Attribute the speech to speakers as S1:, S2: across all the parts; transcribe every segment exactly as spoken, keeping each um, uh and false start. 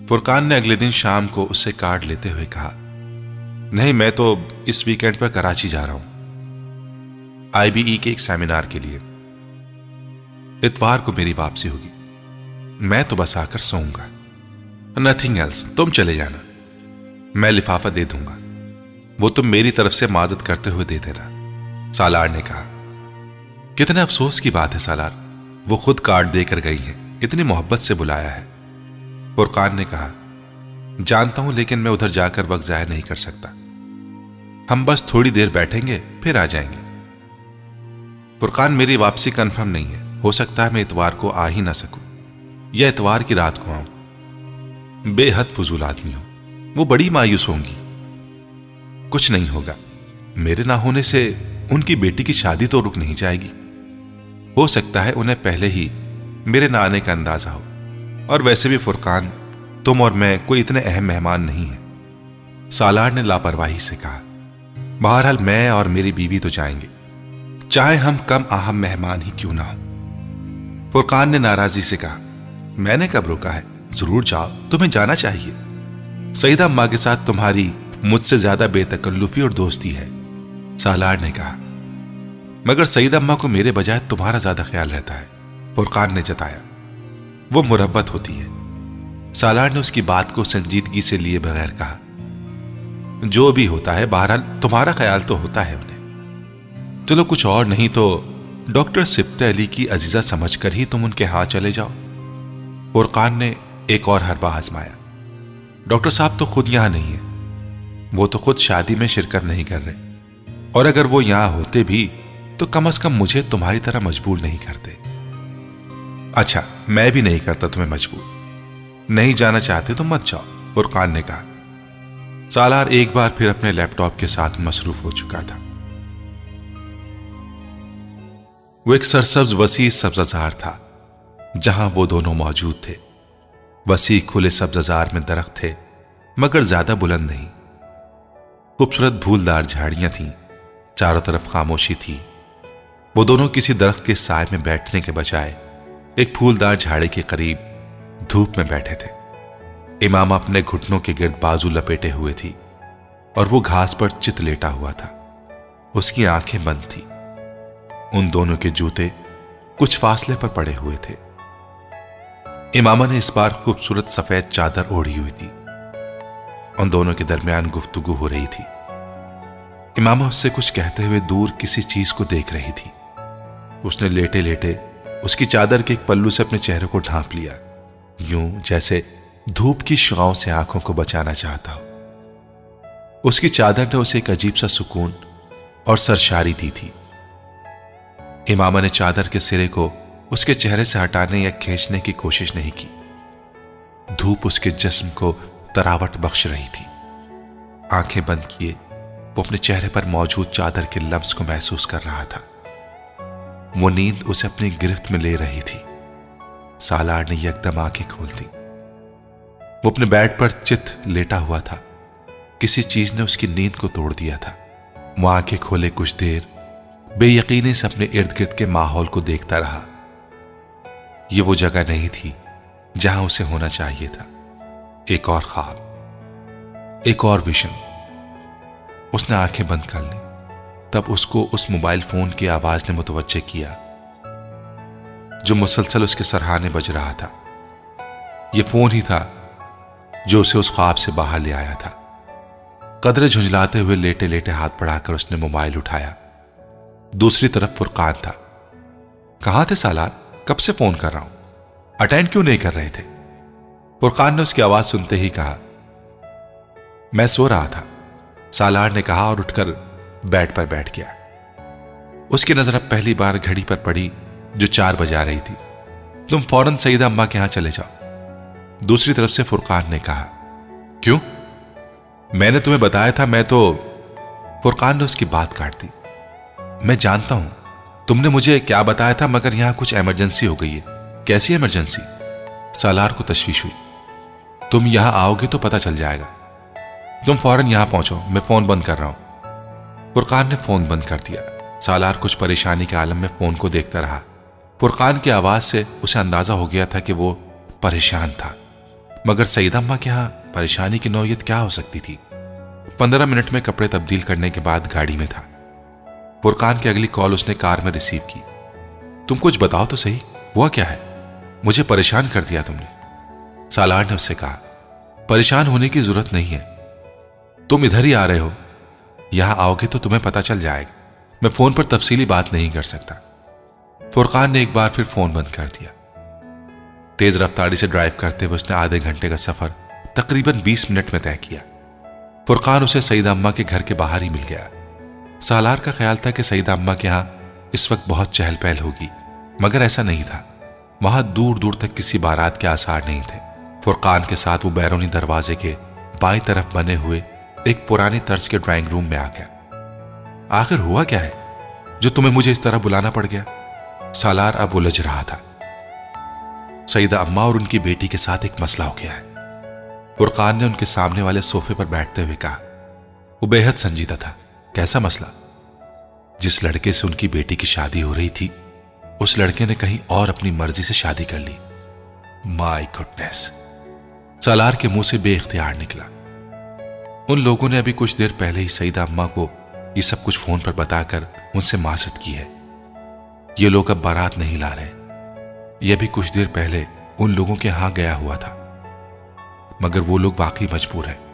S1: فرقان نے اگلے دن شام کو اس سے کارڈ لیتے ہوئے کہا، نہیں میں تو اس ویکینڈ پر کراچی جا رہا ہوں آئی بی ای کے ایک سیمینار کے لیے، اتوار کو میری واپسی ہوگی، میں تو بس آ کر سوؤں گا، نتھنگ ایلس، تم چلے جانا، میں لفافہ دے دوں گا، وہ تم میری طرف سے معذرت کرتے ہوئے دے دینا۔ سالار نے کہا، کتنے افسوس کی بات ہے سالار، وہ خود کارڈ دے کر گئی ہیں، اتنی محبت سے بلایا ہے۔ فرقان نے کہا، جانتا ہوں لیکن میں ادھر جا کر وقت ضائع نہیں کر سکتا، ہم بس تھوڑی دیر بیٹھیں گے پھر آ جائیں گے۔ فرقان میری واپسی کنفرم نہیں ہے، ہو سکتا ہے میں اتوار کو آ ہی نہ سکوں یا اتوار کی رات کو آؤں، بے حد فضول آدمی ہوں، وہ بڑی مایوس ہوں گی۔ کچھ نہیں ہوگا، میرے نہ ہونے سے ان کی بیٹی کی شادی تو رک نہیں جائے گی، ہو سکتا ہے انہیں پہلے ہی میرے نہ آنے کا اندازہ ہو، اور ویسے بھی فرقان تم اور میں کوئی اتنے اہم مہمان نہیں ہیں۔ سالار نے لاپرواہی سے کہا، بہرحال میں اور میری بیوی تو جائیں گے، چاہے ہم کم اہم مہمان ہی کیوں نہ ہوں۔ فرقان نے ناراضی سے کہا، میں نے کب روکا ہے، ضرور جاؤ، تمہیں جانا چاہیے، سیدہ اماں کے ساتھ تمہاری مجھ سے زیادہ بے تکلفی اور دوستی ہے۔ سالار نے کہا، مگر سیدہ اماں کو میرے بجائے تمہارا زیادہ خیال رہتا ہے، فرقان نے جتایا، وہ مروت ہوتی ہے۔ سالار نے اس کی بات کو سنجیدگی سے لیے بغیر کہا، جو بھی ہوتا ہے بہرحال تمہارا خیال تو ہوتا ہے انہیں، چلو کچھ اور نہیں تو ڈاکٹر سبط علی کی عزیزہ سمجھ کر ہی تم ان کے ہاں چلے جاؤ۔ فرقان نے ایک اور حربہ آزمایا، ڈاکٹر صاحب تو خود یہاں نہیں ہیں، وہ تو خود شادی میں شرکت نہیں کر رہے، اور اگر وہ یہاں ہوتے بھی تو کم از کم مجھے تمہاری طرح مجبور نہیں کرتے۔ اچھا میں بھی نہیں کرتا تمہیں مجبور، نہیں جانا چاہتے تو مت جاؤ، فرقان نے کہا۔ سالار ایک بار پھر اپنے لیپ ٹاپ کے ساتھ مصروف ہو چکا تھا۔ وہ ایک سرسبز وسیع سبززار تھا جہاں وہ دونوں موجود تھے۔ وسیع کھلے سبززار میں درخت تھے مگر زیادہ بلند نہیں، خوبصورت پھولدار جھاڑیاں تھیں، چاروں طرف خاموشی تھی۔ وہ دونوں کسی درخت کے سائے میں بیٹھنے کے بجائے ایک پھولدار جھاڑی کے قریب دھوپ میں بیٹھے تھے۔ امامہ اپنے گھٹنوں کے گرد بازو لپیٹے ہوئے تھی اور وہ گھاس پر چت لیٹا ہوا تھا، اس کی آنکھیں بند تھی۔ ان دونوں کے جوتے کچھ فاصلے پر پڑے ہوئے تھے۔ امامہ نے اس بار خوبصورت سفید چادر اوڑھی ہوئی تھی، ان دونوں کے درمیان گفتگو ہو رہی تھی۔ امامہ اس سے کچھ کہتے ہوئے دور کسی چیز کو دیکھ رہی تھی۔ اس نے لیٹے لیٹے اس کی چادر کے ایک پلو سے اپنے چہرے کو ڈھانپ لیا، یوں جیسے دھوپ کی شعاؤں سے آنکھوں کو بچانا چاہتا ہو۔ اس کی چادر نے اسے ایک عجیب سا سکون اور سرشاری دی تھی۔ امامہ نے چادر کے سرے کو اس کے چہرے سے ہٹانے یا کھینچنے کی کوشش نہیں کی۔ دھوپ اس کے جسم کو تراوٹ بخش رہی تھی۔ آنکھیں بند کیے وہ اپنے چہرے پر موجود چادر کے لمس کو محسوس کر رہا تھا۔ وہ نیند اسے اپنی گرفت میں لے رہی تھی۔ سالار نے یکدم آنکھیں کھول دی۔ وہ اپنے بیڈ پر چت لیٹا ہوا تھا، کسی چیز نے اس کی نیند کو توڑ دیا تھا۔ وہ آنکھیں کھولے کچھ دیر بے یقینی سے اپنے ارد گرد کے ماحول کو دیکھتا رہا۔ یہ وہ جگہ نہیں تھی جہاں اسے ہونا چاہیے تھا۔ ایک اور خواب، ایک اور ویژن۔ اس نے آنکھیں بند کر لی، تب اس کو اس موبائل فون کی آواز نے متوجہ کیا جو مسلسل اس کے سرہانے بج رہا تھا۔ یہ فون ہی تھا جو اسے اس خواب سے باہر لے آیا تھا۔ قدرے جھنجھلاتے ہوئے لیٹے لیٹے ہاتھ بڑھا کر اس نے موبائل اٹھایا۔ دوسری طرف فرقان تھا۔ کہاں تھے سالار؟ کب سے فون کر رہا ہوں، اٹینڈ کیوں نہیں کر رہے تھے؟ فرقان نے اس کی آواز سنتے ہی کہا، میں سو رہا تھا، سالار نے کہا اور اٹھ کر بیڈ پر بیٹھ گیا۔ اس کی نظر اب پہلی بار گھڑی پر پڑی جو چار بجا رہی تھی۔ تم فوراً سیدہ اماں کے ہاں چلے جاؤ، دوسری طرف سے فرقان نے کہا۔ کیوں؟ میں نے تمہیں بتایا تھا میں تو… فرقان نے اس کی بات کاٹ دی۔ میں جانتا ہوں تم نے مجھے کیا بتایا تھا، مگر یہاں کچھ ایمرجنسی ہو گئی ہے۔ کیسی ایمرجنسی؟ سالار کو تشویش ہوئی۔ تم یہاں آؤ گے تو پتہ چل جائے گا، تم فوراً یہاں پہنچو، میں فون بند کر رہا ہوں۔ فرقان نے فون بند کر دیا۔ سالار کچھ پریشانی کے عالم میں فون کو دیکھتا رہا۔ فرقان کی آواز سے اسے اندازہ ہو گیا تھا کہ وہ پریشان تھا، मगर सईदा अम्मा के यहाँ परेशानी की नौयत क्या हो सकती थी। पंद्रह मिनट में कपड़े तब्दील करने के बाद गाड़ी में था। फुरकान की अगली कॉल उसने कार में रिसीव की। तुम कुछ बताओ तो सही, हुआ क्या है? मुझे परेशान कर दिया तुमने। सालार ने उससे कहा, परेशान होने की जरूरत नहीं है, तुम इधर ही आ रहे हो, यहां आओगे तो तुम्हें पता चल जाएगा। मैं फोन पर तफसीली बात नहीं कर सकता। फुरकान ने एक बार फिर फोन बंद कर दिया। तेज रफ्तारी से ड्राइव करते हुए उसने आधे घंटे का सफर तकरीबन बीस मिनट में तय किया। फुरकान उसे सईदा अम्मा के घर के बाहर ही मिल गया। सालार का ख्याल था कि सईदा अम्मा के यहां इस वक्त बहुत चहल पहल होगी, मगर ऐसा नहीं था। वहां दूर दूर तक किसी बारात के आसार नहीं थे। फुरकान के साथ वो बैरूनी दरवाजे के बाईं तरफ बने हुए एक पुरानी तर्ज के ड्राइंग रूम में आ गया। आखिर हुआ क्या है जो तुम्हें मुझे इस तरह बुलाना पड़ गया? सालार अब उलझ रहा था। सईदा अम्मा और उनकी बेटी के साथ एक मसला हो गया है। फुरकान ने उनके सामने वाले सोफे पर बैठते हुए कहा। वो बेहद संजीदा था। कैसा मसला? जिस लड़के से उनकी बेटी की शादी हो रही थी, उस लड़के ने कहीं और अपनी मर्जी से शादी कर ली। माय गुडनेस, सालार के मुंह से बेइख्तियार निकला। उन लोगों ने अभी कुछ देर पहले ही सईदा अम्मा को ये सब कुछ फोन पर बताकर उनसे माजरत की है। ये लोग अब बारात नहीं ला रहे। यह भी कुछ देर पहले उन लोगों के यहां गया हुआ था, मगर वो लोग वाकई मजबूर हैं।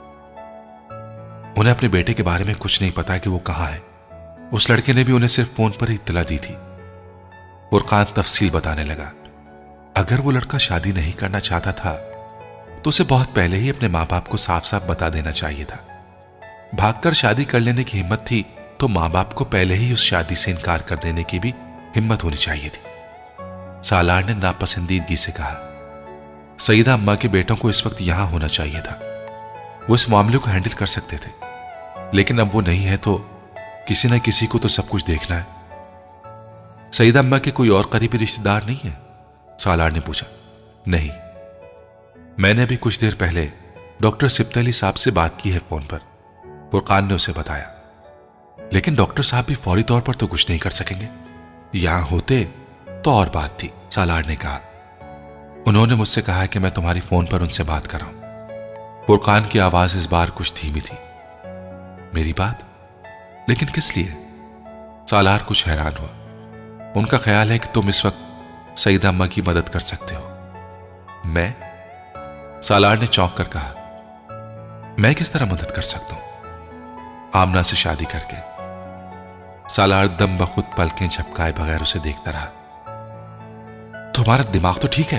S1: उन्हें अपने बेटे के बारे में कुछ नहीं पता कि वो कहां है। उस लड़के ने भी उन्हें सिर्फ फोन पर ही इत्तला दी थी। फुरकान तफसील बताने लगा। अगर वो लड़का शादी नहीं करना चाहता था तो उसे बहुत पहले ही अपने मां बाप को साफ साफ बता देना चाहिए था। भागकर शादी कर लेने की हिम्मत थी तो मां बाप को पहले ही उस शादी से इनकार कर देने की भी हिम्मत होनी चाहिए थी। सालार ने नापसंदीदगी से कहा, सईदा अम्मा के बेटों को इस वक्त यहां होना चाहिए था। वो इस मामले को हैंडल कर सकते थे, लेकिन अब वो नहीं है तो किसी न किसी को तो सब कुछ देखना है। सईदा अम्मा के कोई और करीबी रिश्तेदार नहीं है? सालार ने पूछा। नहीं, मैंने अभी कुछ देर पहले डॉक्टर सिब्त अली साहब से बात की है फोन पर, फुरकान ने उसे बताया। लेकिन डॉक्टर साहब भी फौरी तौर पर तो कुछ नहीं कर सकेंगे। यहां होते तो और बात थी, सालार ने कहा। उन्होंने मुझसे कहा कि मैं तुम्हारी फोन पर उनसे बात कराऊं। फुरकान की आवाज इस बार कुछ धीमी थी। मेरी बात? लेकिन किस लिए? सालार कुछ हैरान हुआ। उनका ख्याल है कि तुम इस वक्त सईदा अम्मा की मदद कर सकते हो। मैं? सालार ने चौंक कर कहा, मैं किस तरह मदद कर सकता हूं? आमना से शादी करके। सालार दम बखुद पलकें झपकाए बगैर उसे देखता रहा। तुम्हारा दिमाग तो ठीक है?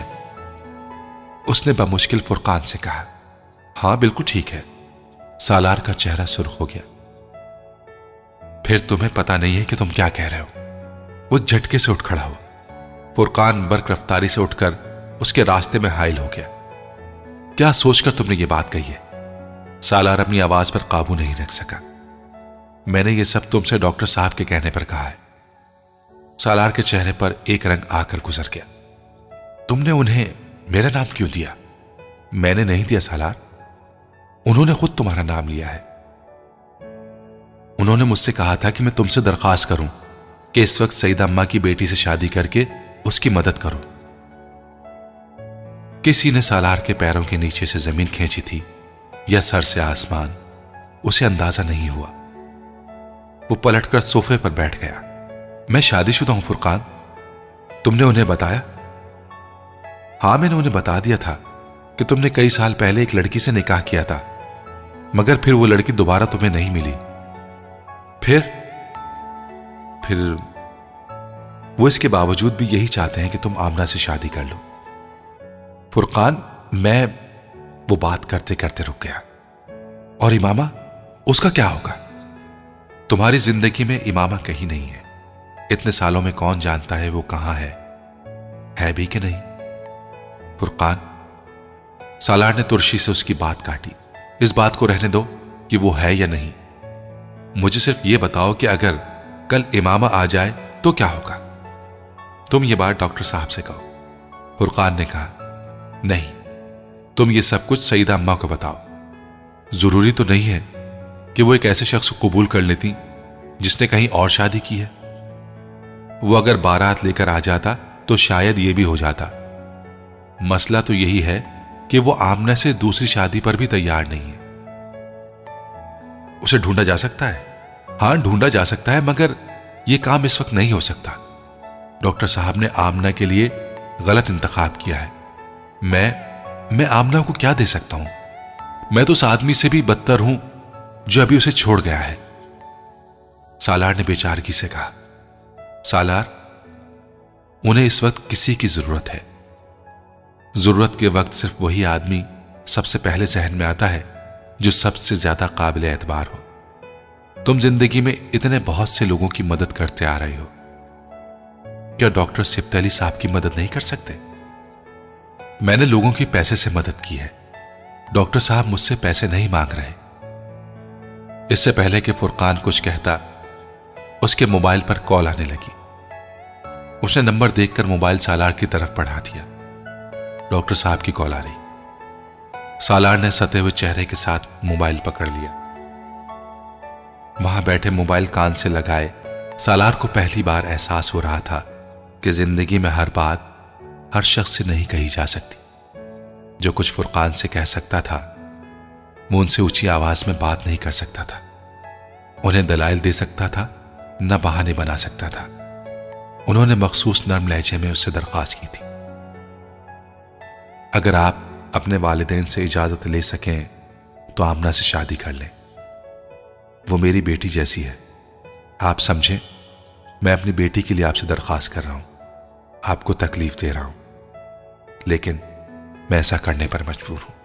S1: उसने बमुश्किल फुरकान से कहा। हां, बिल्कुल ठीक है। सालार का चेहरा सुर्ख हो गया। फिर तुम्हें पता नहीं है कि तुम क्या कह रहे हो? वो झटके से उठ खड़ा हुआ। फुरकान बर्क रफ्तारी से उठकर उसके रास्ते में हाइल हो गया। क्या सोचकर तुमने ये बात कही है? सालार अपनी आवाज पर काबू नहीं रख सका। मैंने ये सब तुमसे डॉक्टर साहब के कहने पर कहा है। सालार के चेहरे पर एक रंग आकर गुजर गया। तुमने उन्हें मेरा नाम क्यों दिया? मैंने नहीं दिया सालार, उन्होंने खुद तुम्हारा नाम लिया है। उन्होंने मुझसे कहा था कि मैं तुमसे दरखास्त करूं कि इस वक्त सईदा अम्मा की बेटी से शादी करके उसकी मदद करो। किसी ने सालार के पैरों के नीचे से जमीन खींची थी या सर से आसमान, उसे अंदाजा नहीं हुआ। वो पलटकर सोफे पर बैठ गया। मैं शादीशुदा हूं फुरकान, तुमने उन्हें बताया? हां, मैंने उन्हें बता दिया था कि तुमने कई साल पहले एक लड़की से निकाह किया था, मगर फिर वो लड़की दोबारा तुम्हें नहीं मिली। फिर फिर वो इसके बावजूद भी यही चाहते हैं कि तुम आमना से शादी कर लो। फुरकान, मैं वो बात करते करते रुक गया। और इमामा, उसका क्या होगा? तुम्हारी जिंदगी में इमामा कहीं नहीं है। इतने सालों में कौन जानता है वो कहां है, है भी कि नहीं? फुरकान, सालार ने तुर्शी से उसकी बात काटी। इस बात को रहने दो कि वो है या नहीं। मुझे सिर्फ ये बताओ कि अगर कल इमामा आ जाए तो क्या होगा? तुम ये बात डॉक्टर साहब से कहो। फुरकान ने कहा, नहीं, तुम ये सब कुछ सईदा अम्मा को बताओ। जरूरी तो नहीं है कि वो एक ऐसे शख्स को कबूल कर लेती जिसने कहीं और शादी की है। वो अगर बारात लेकर आ जाता तो शायद ये भी हो जाता। मसला तो यही है کہ وہ آمنہ سے دوسری شادی پر بھی تیار نہیں ہے۔ اسے ڈھونڈا جا سکتا ہے؟ ہاں ڈھونڈا جا سکتا ہے، مگر یہ کام اس وقت نہیں ہو سکتا۔ ڈاکٹر صاحب نے آمنہ کے لیے غلط انتخاب کیا ہے۔ میں میں آمنہ کو کیا دے سکتا ہوں؟ میں تو اس آدمی سے بھی بدتر ہوں جو ابھی اسے چھوڑ گیا ہے۔ سالار نے بیچارگی سے کہا، سالار، انہیں اس وقت کسی کی ضرورت ہے۔ ضرورت کے وقت صرف وہی آدمی سب سے پہلے ذہن میں آتا ہے جو سب سے زیادہ قابل اعتبار ہو۔ تم زندگی میں اتنے بہت سے لوگوں کی مدد کرتے آ رہے ہو، کیا ڈاکٹر سبت علی صاحب کی مدد نہیں کر سکتے؟ میں نے لوگوں کی پیسے سے مدد کی ہے، ڈاکٹر صاحب مجھ سے پیسے نہیں مانگ رہے۔ اس سے پہلے کہ فرقان کچھ کہتا، اس کے موبائل پر کال آنے لگی۔ اس نے نمبر دیکھ کر موبائل سالار کی طرف بڑھا دیا۔ ڈاکٹر صاحب کی کال آ رہی۔ سالار نے ستے ہوئے چہرے کے ساتھ موبائل پکڑ لیا۔ وہاں بیٹھے موبائل کان سے لگائے سالار کو پہلی بار احساس ہو رہا تھا کہ زندگی میں ہر بات ہر شخص سے نہیں کہی جا سکتی۔ جو کچھ فرقان سے کہہ سکتا تھا وہ ان سے اونچی آواز میں بات نہیں کر سکتا تھا، انہیں دلائل دے سکتا تھا، نہ بہانے بنا سکتا تھا۔ انہوں نے مخصوص نرم لہجے میں اس سے درخواست کی تھی، اگر آپ اپنے والدین سے اجازت لے سکیں تو آمنہ سے شادی کر لیں، وہ میری بیٹی جیسی ہے۔ آپ سمجھیں، میں اپنی بیٹی کے لیے آپ سے درخواست کر رہا ہوں، آپ کو تکلیف دے رہا ہوں، لیکن میں ایسا کرنے پر مجبور ہوں۔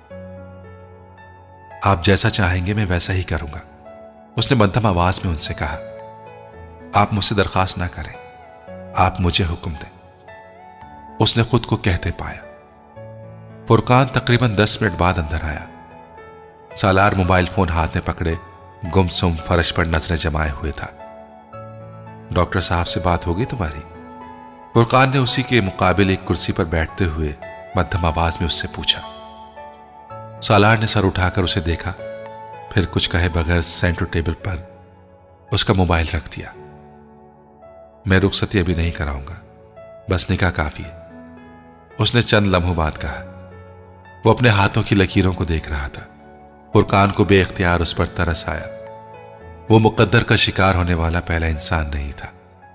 S1: آپ جیسا چاہیں گے میں ویسا ہی کروں گا۔ اس نے مدھم آواز میں ان سے کہا، آپ مجھ سے درخواست نہ کریں، آپ مجھے حکم دیں۔ اس نے خود کو کہتے پایا۔ فرقان تقریباً دس منٹ بعد اندر آیا۔ سالار موبائل فون ہاتھ میں پکڑے گمسم فرش پر نظریں جمائے ہوئے تھا۔ ڈاکٹر صاحب سے بات ہوگی تمہاری؟ فرقان نے اسی کے مقابل ایک کرسی پر بیٹھتے ہوئے مدھم آواز میں اس سے پوچھا۔ سالار نے سر اٹھا کر اسے دیکھا، پھر کچھ کہے بغیر سینٹر ٹیبل پر اس کا موبائل رکھ دیا۔ میں رخصتی ابھی نہیں کراؤں گا، بس نکاح کافی ہے، اس نے چند لمحوں بعد کہا۔ وہ اپنے ہاتھوں کی لکیروں کو دیکھ رہا تھا۔ فرقان کو بے اختیار اس پر ترس آیا۔ وہ مقدر کا شکار ہونے والا پہلا انسان نہیں تھا۔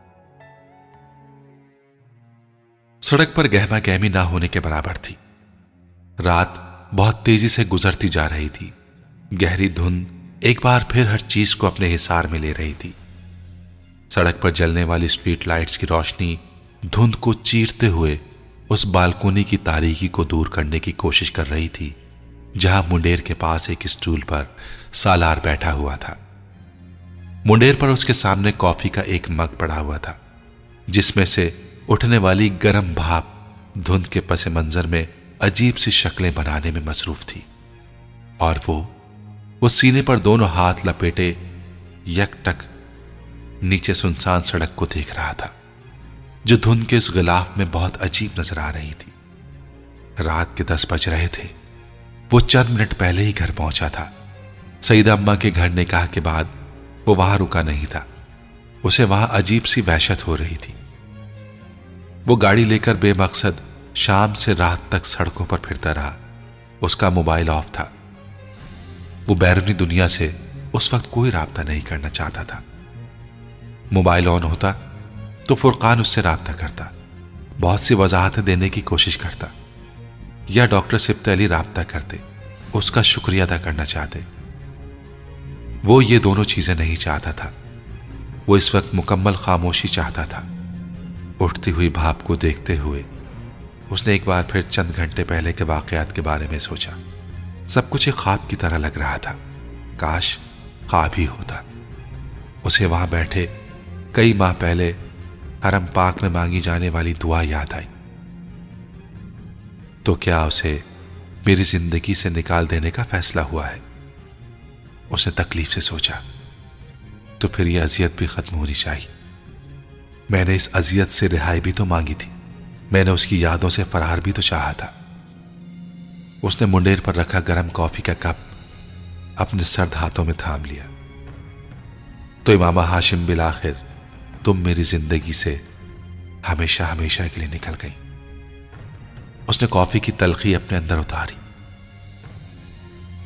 S1: سڑک پر گہما گہمی نہ ہونے کے برابر تھی۔ رات بہت تیزی سے گزرتی جا رہی تھی۔ گہری دھند ایک بار پھر ہر چیز کو اپنے حصار میں لے رہی تھی۔ سڑک پر جلنے والی اسٹریٹ لائٹس کی روشنی دھند کو چیرتے ہوئے اس بالکونی کی تاریکی کو دور کرنے کی کوشش کر رہی تھی جہاں منڈیر کے پاس ایک اسٹول پر سالار بیٹھا ہوا تھا۔ منڈیر پر اس کے سامنے کافی کا ایک مگ پڑا ہوا تھا جس میں سے اٹھنے والی گرم بھاپ دھند کے پس منظر میں عجیب سی شکلیں بنانے میں مصروف تھی، اور وہ وہ سینے پر دونوں ہاتھ لپیٹے یک ٹک نیچے سنسان سڑک کو دیکھ رہا تھا جو دھند کے اس غلاف میں بہت عجیب نظر آ رہی تھی۔ رات کے دس بج رہے تھے۔ وہ چند منٹ پہلے ہی گھر پہنچا تھا۔ سیدہ اماں کے گھر نکاح کے بعد وہ وہاں رکا نہیں تھا۔ اسے وہاں عجیب سی وحشت ہو رہی تھی۔ وہ گاڑی لے کر بے مقصد شام سے رات تک سڑکوں پر پھرتا رہا۔ اس کا موبائل آف تھا۔ وہ بیرونی دنیا سے اس وقت کوئی رابطہ نہیں کرنا چاہتا تھا۔ موبائل آن ہوتا تو فرقان اس سے رابطہ کرتا، بہت سی وضاحتیں دینے کی کوشش کرتا، یا ڈاکٹر سبت علی رابطہ کرتے، اس کا شکریہ ادا کرنا چاہتے۔ وہ یہ دونوں چیزیں نہیں چاہتا تھا۔ وہ اس وقت مکمل خاموشی چاہتا تھا۔ اٹھتی ہوئی بھاپ کو دیکھتے ہوئے اس نے ایک بار پھر چند گھنٹے پہلے کے واقعات کے بارے میں سوچا۔ سب کچھ ایک خواب کی طرح لگ رہا تھا۔ کاش خواب ہی ہوتا۔ اسے وہاں بیٹھے کئی ماہ پہلے حرم پاک میں مانگی جانے والی دعا یاد آئی۔ تو کیا اسے میری زندگی سے نکال دینے کا فیصلہ ہوا ہے؟ اس نے تکلیف سے سوچا۔ تو پھر یہ اذیت بھی ختم ہونی چاہیے۔ میں نے اس اذیت سے رہائی بھی تو مانگی تھی، میں نے اس کی یادوں سے فرار بھی تو چاہا تھا۔ اس نے منڈیر پر رکھا گرم کافی کا کپ اپنے سرد ہاتھوں میں تھام لیا۔ تو امامہ ہاشم بالآخر تم میری زندگی سے ہمیشہ ہمیشہ کے لیے نکل گئی۔ اس نے کافی کی تلخی اپنے اندر اتاری۔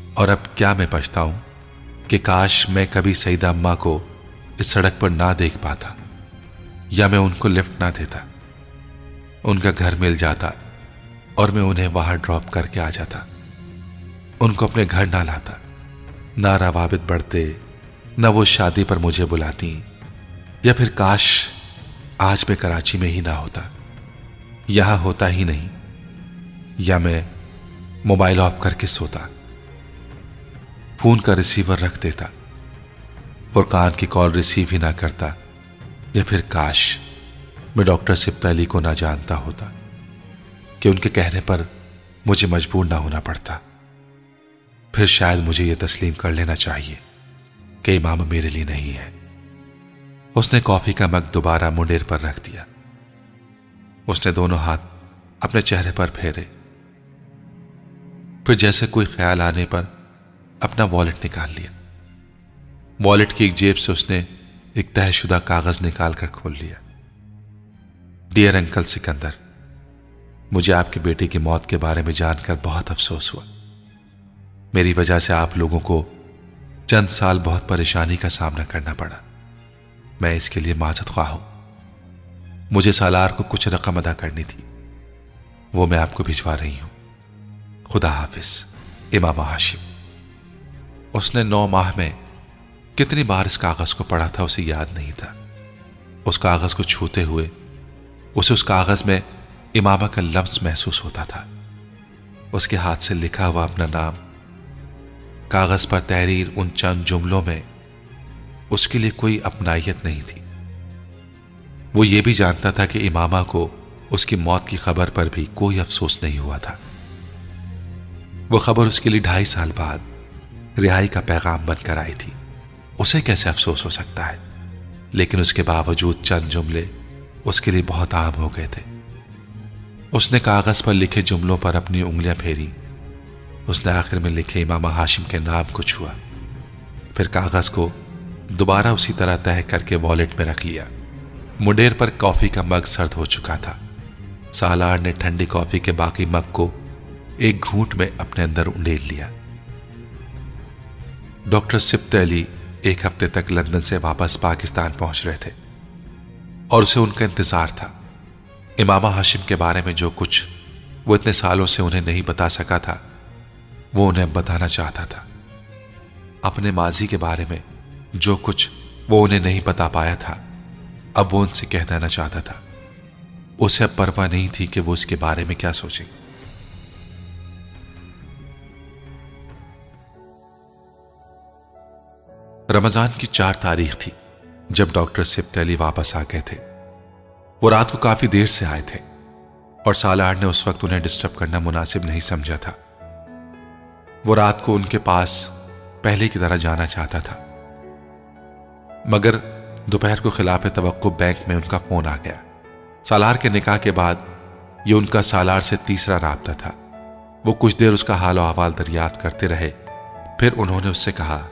S1: اور اب کیا میں پچھتاؤں کہ کاش میں کبھی سعیدہ اماں کو اس سڑک پر نہ دیکھ پاتا، یا میں ان کو لفٹ نہ دیتا، ان کا گھر مل جاتا اور میں انہیں وہاں ڈراپ کر کے آ جاتا، ان کو اپنے گھر نہ لاتا، نہ روابط بڑھتے، نہ وہ شادی پر مجھے بلاتی، یا پھر کاش آج میں کراچی میں ہی نہ ہوتا، یہاں ہوتا ہی نہیں، یا میں موبائل آف کر کے سوتا، فون کا ریسیور رکھ دیتا، فرقان کی کال ریسیو ہی نہ کرتا، یا پھر کاش میں ڈاکٹر سبطہ علی کو نہ جانتا ہوتا کہ ان کے کہنے پر مجھے مجبور نہ ہونا پڑتا۔ پھر شاید مجھے یہ تسلیم کر لینا چاہیے کہ امامہ میرے لیے نہیں ہے۔ اس نے کافی کا مگ دوبارہ منڈیر پر رکھ دیا۔ اس نے دونوں ہاتھ اپنے چہرے پر پھیرے، پھر جیسے کوئی خیال آنے پر اپنا والیٹ نکال لیا۔ والیٹ کی ایک جیب سے اس نے ایک طے شدہ کاغذ نکال کر کھول لیا۔ ڈیئر انکل سکندر، مجھے آپ کے بیٹے کی موت کے بارے میں جان کر بہت افسوس ہوا۔ میری وجہ سے آپ لوگوں کو چند سال بہت پریشانی کا سامنا کرنا پڑا، میں اس کے لیے معذرت خواہ ہوں۔ مجھے سالار کو کچھ رقم ادا کرنی تھی، وہ میں آپ کو بھجوا رہی ہوں۔ خدا حافظ، امامہ ہاشم۔ اس نے نو ماہ میں کتنی بار اس کاغذ کو پڑھا تھا اسے یاد نہیں تھا۔ اس کاغذ کو چھوتے ہوئے اسے اس کاغذ میں امامہ کا لمس محسوس ہوتا تھا، اس کے ہاتھ سے لکھا ہوا اپنا نام، کاغذ پر تحریر ان چند جملوں میں اس کے لیے کوئی اپنائیت نہیں تھی۔ وہ یہ بھی جانتا تھا کہ امامہ کو اس کی موت کی خبر پر بھی کوئی افسوس نہیں ہوا تھا۔ وہ خبر اس کے لیے ڈھائی سال بعد رہائی کا پیغام بن کر آئی تھی، اسے کیسے افسوس ہو سکتا ہے؟ لیکن اس کے باوجود چند جملے اس کے لیے بہت عام ہو گئے تھے۔ اس نے کاغذ پر لکھے جملوں پر اپنی انگلیاں پھیری، اس نے آخر میں لکھے امامہ ہاشم کے نام کو چھوا، پھر کاغذ کو دوبارہ اسی طرح تہہ کر کے والیٹ میں رکھ لیا۔ منڈیر پر کافی کا مگ سرد ہو چکا تھا۔ سالار نے ٹھنڈی کافی کے باقی مگ کو ایک گھونٹ میں اپنے اندر انڈیل لیا۔ ڈاکٹر سبطہ علی ایک ہفتے تک لندن سے واپس پاکستان پہنچ رہے تھے اور اسے ان کا انتظار تھا۔ امامہ ہاشم کے بارے میں جو کچھ وہ اتنے سالوں سے انہیں نہیں بتا سکا تھا، وہ انہیں بتانا چاہتا تھا۔ اپنے ماضی کے بارے میں جو کچھ وہ انہیں نہیں بتا پایا تھا، اب وہ ان سے کہہ دینا چاہتا تھا۔ اسے اب پرواہ نہیں تھی کہ وہ اس کے بارے میں کیا سوچیں۔ رمضان کی چار تاریخ تھی جب ڈاکٹر سبطہ علی واپس آ گئے تھے۔ وہ رات کو کافی دیر سے آئے تھے اور سالار نے اس وقت انہیں ڈسٹرب کرنا مناسب نہیں سمجھا تھا۔ وہ رات کو ان کے پاس پہلے کی طرح جانا چاہتا تھا، مگر دوپہر کو خلاف توقع بینک میں ان کا فون آ گیا۔ سالار کے نکاح کے بعد یہ ان کا سالار سے تیسرا رابطہ تھا۔ وہ کچھ دیر اس کا حال و احوال دریافت کرتے رہے، پھر انہوں نے اس سے کہا،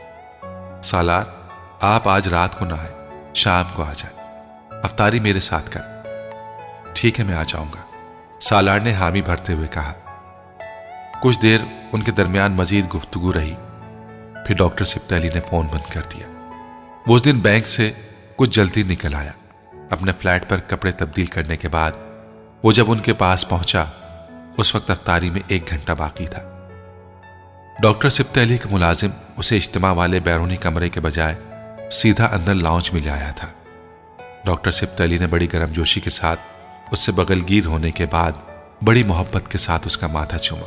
S1: سالار آپ آج رات کو نہ آئے، شام کو آ جائیں، افطاری میرے ساتھ کریں۔ ٹھیک ہے، میں آ جاؤں گا، سالار نے حامی بھرتے ہوئے کہا۔ کچھ دیر ان کے درمیان مزید گفتگو رہی، پھر ڈاکٹر سبطہ علی نے فون بند کر دیا۔ وہ اس دن بینک سے کچھ جلدی نکل آیا۔ اپنے فلیٹ پر کپڑے تبدیل کرنے کے بعد وہ جب ان کے پاس پہنچا، اس وقت افطاری میں ایک گھنٹہ باقی تھا۔ ڈاکٹر سبطہ علی کا ملازم اسے اجتماع والے بیرونی کمرے کے بجائے سیدھا اندر لاؤنج میں لے آیا تھا۔ ڈاکٹر سبطہ علی نے بڑی گرم جوشی کے ساتھ اس سے بغل گیر ہونے کے بعد بڑی محبت کے ساتھ اس کا ماتھا چوما۔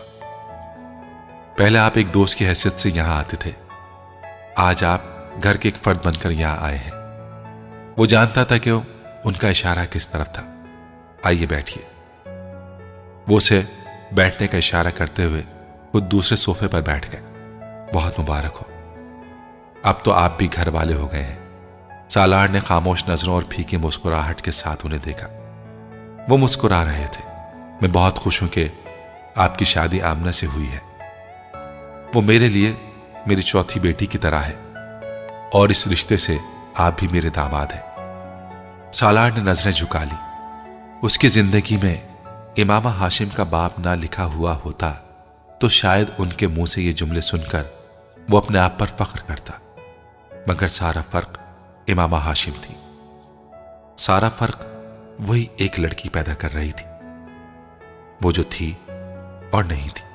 S1: پہلے آپ ایک دوست کی حیثیت سے یہاں آتے تھے، آج آپ گھر کے ایک فرد بن کر یہاں آئے ہیں۔ وہ جانتا تھا کہ ان کا اشارہ کس طرف تھا۔ آئیے بیٹھیے۔ وہ اسے بیٹھنے کا اشارہ کرتے ہوئے خود دوسرے صوفے پر بیٹھ گئے۔ بہت مبارک ہو، اب تو آپ بھی گھر والے ہو گئے ہیں۔ سالار نے خاموش نظروں اور پھیکی مسکراہٹ کے ساتھ انہیں دیکھا۔ وہ مسکرا رہے تھے۔ میں بہت خوش ہوں کہ آپ کی شادی آمنہ سے ہوئی ہے۔ وہ میرے لیے میری چوتھی بیٹی کی طرح ہے اور اس رشتے سے آپ بھی میرے داماد ہیں۔ سالار نے نظریں جھکا لی۔ اس کی زندگی میں امامہ ہاشم کا باپ نہ لکھا ہوا ہوتا تو شاید ان کے منہ سے یہ جملے سن کر وہ اپنے آپ پر فخر کرتا، مگر سارا فرق امامہ ہاشم تھی۔ سارا فرق وہی ایک لڑکی پیدا کر رہی تھی، وہ جو تھی اور نہیں تھی۔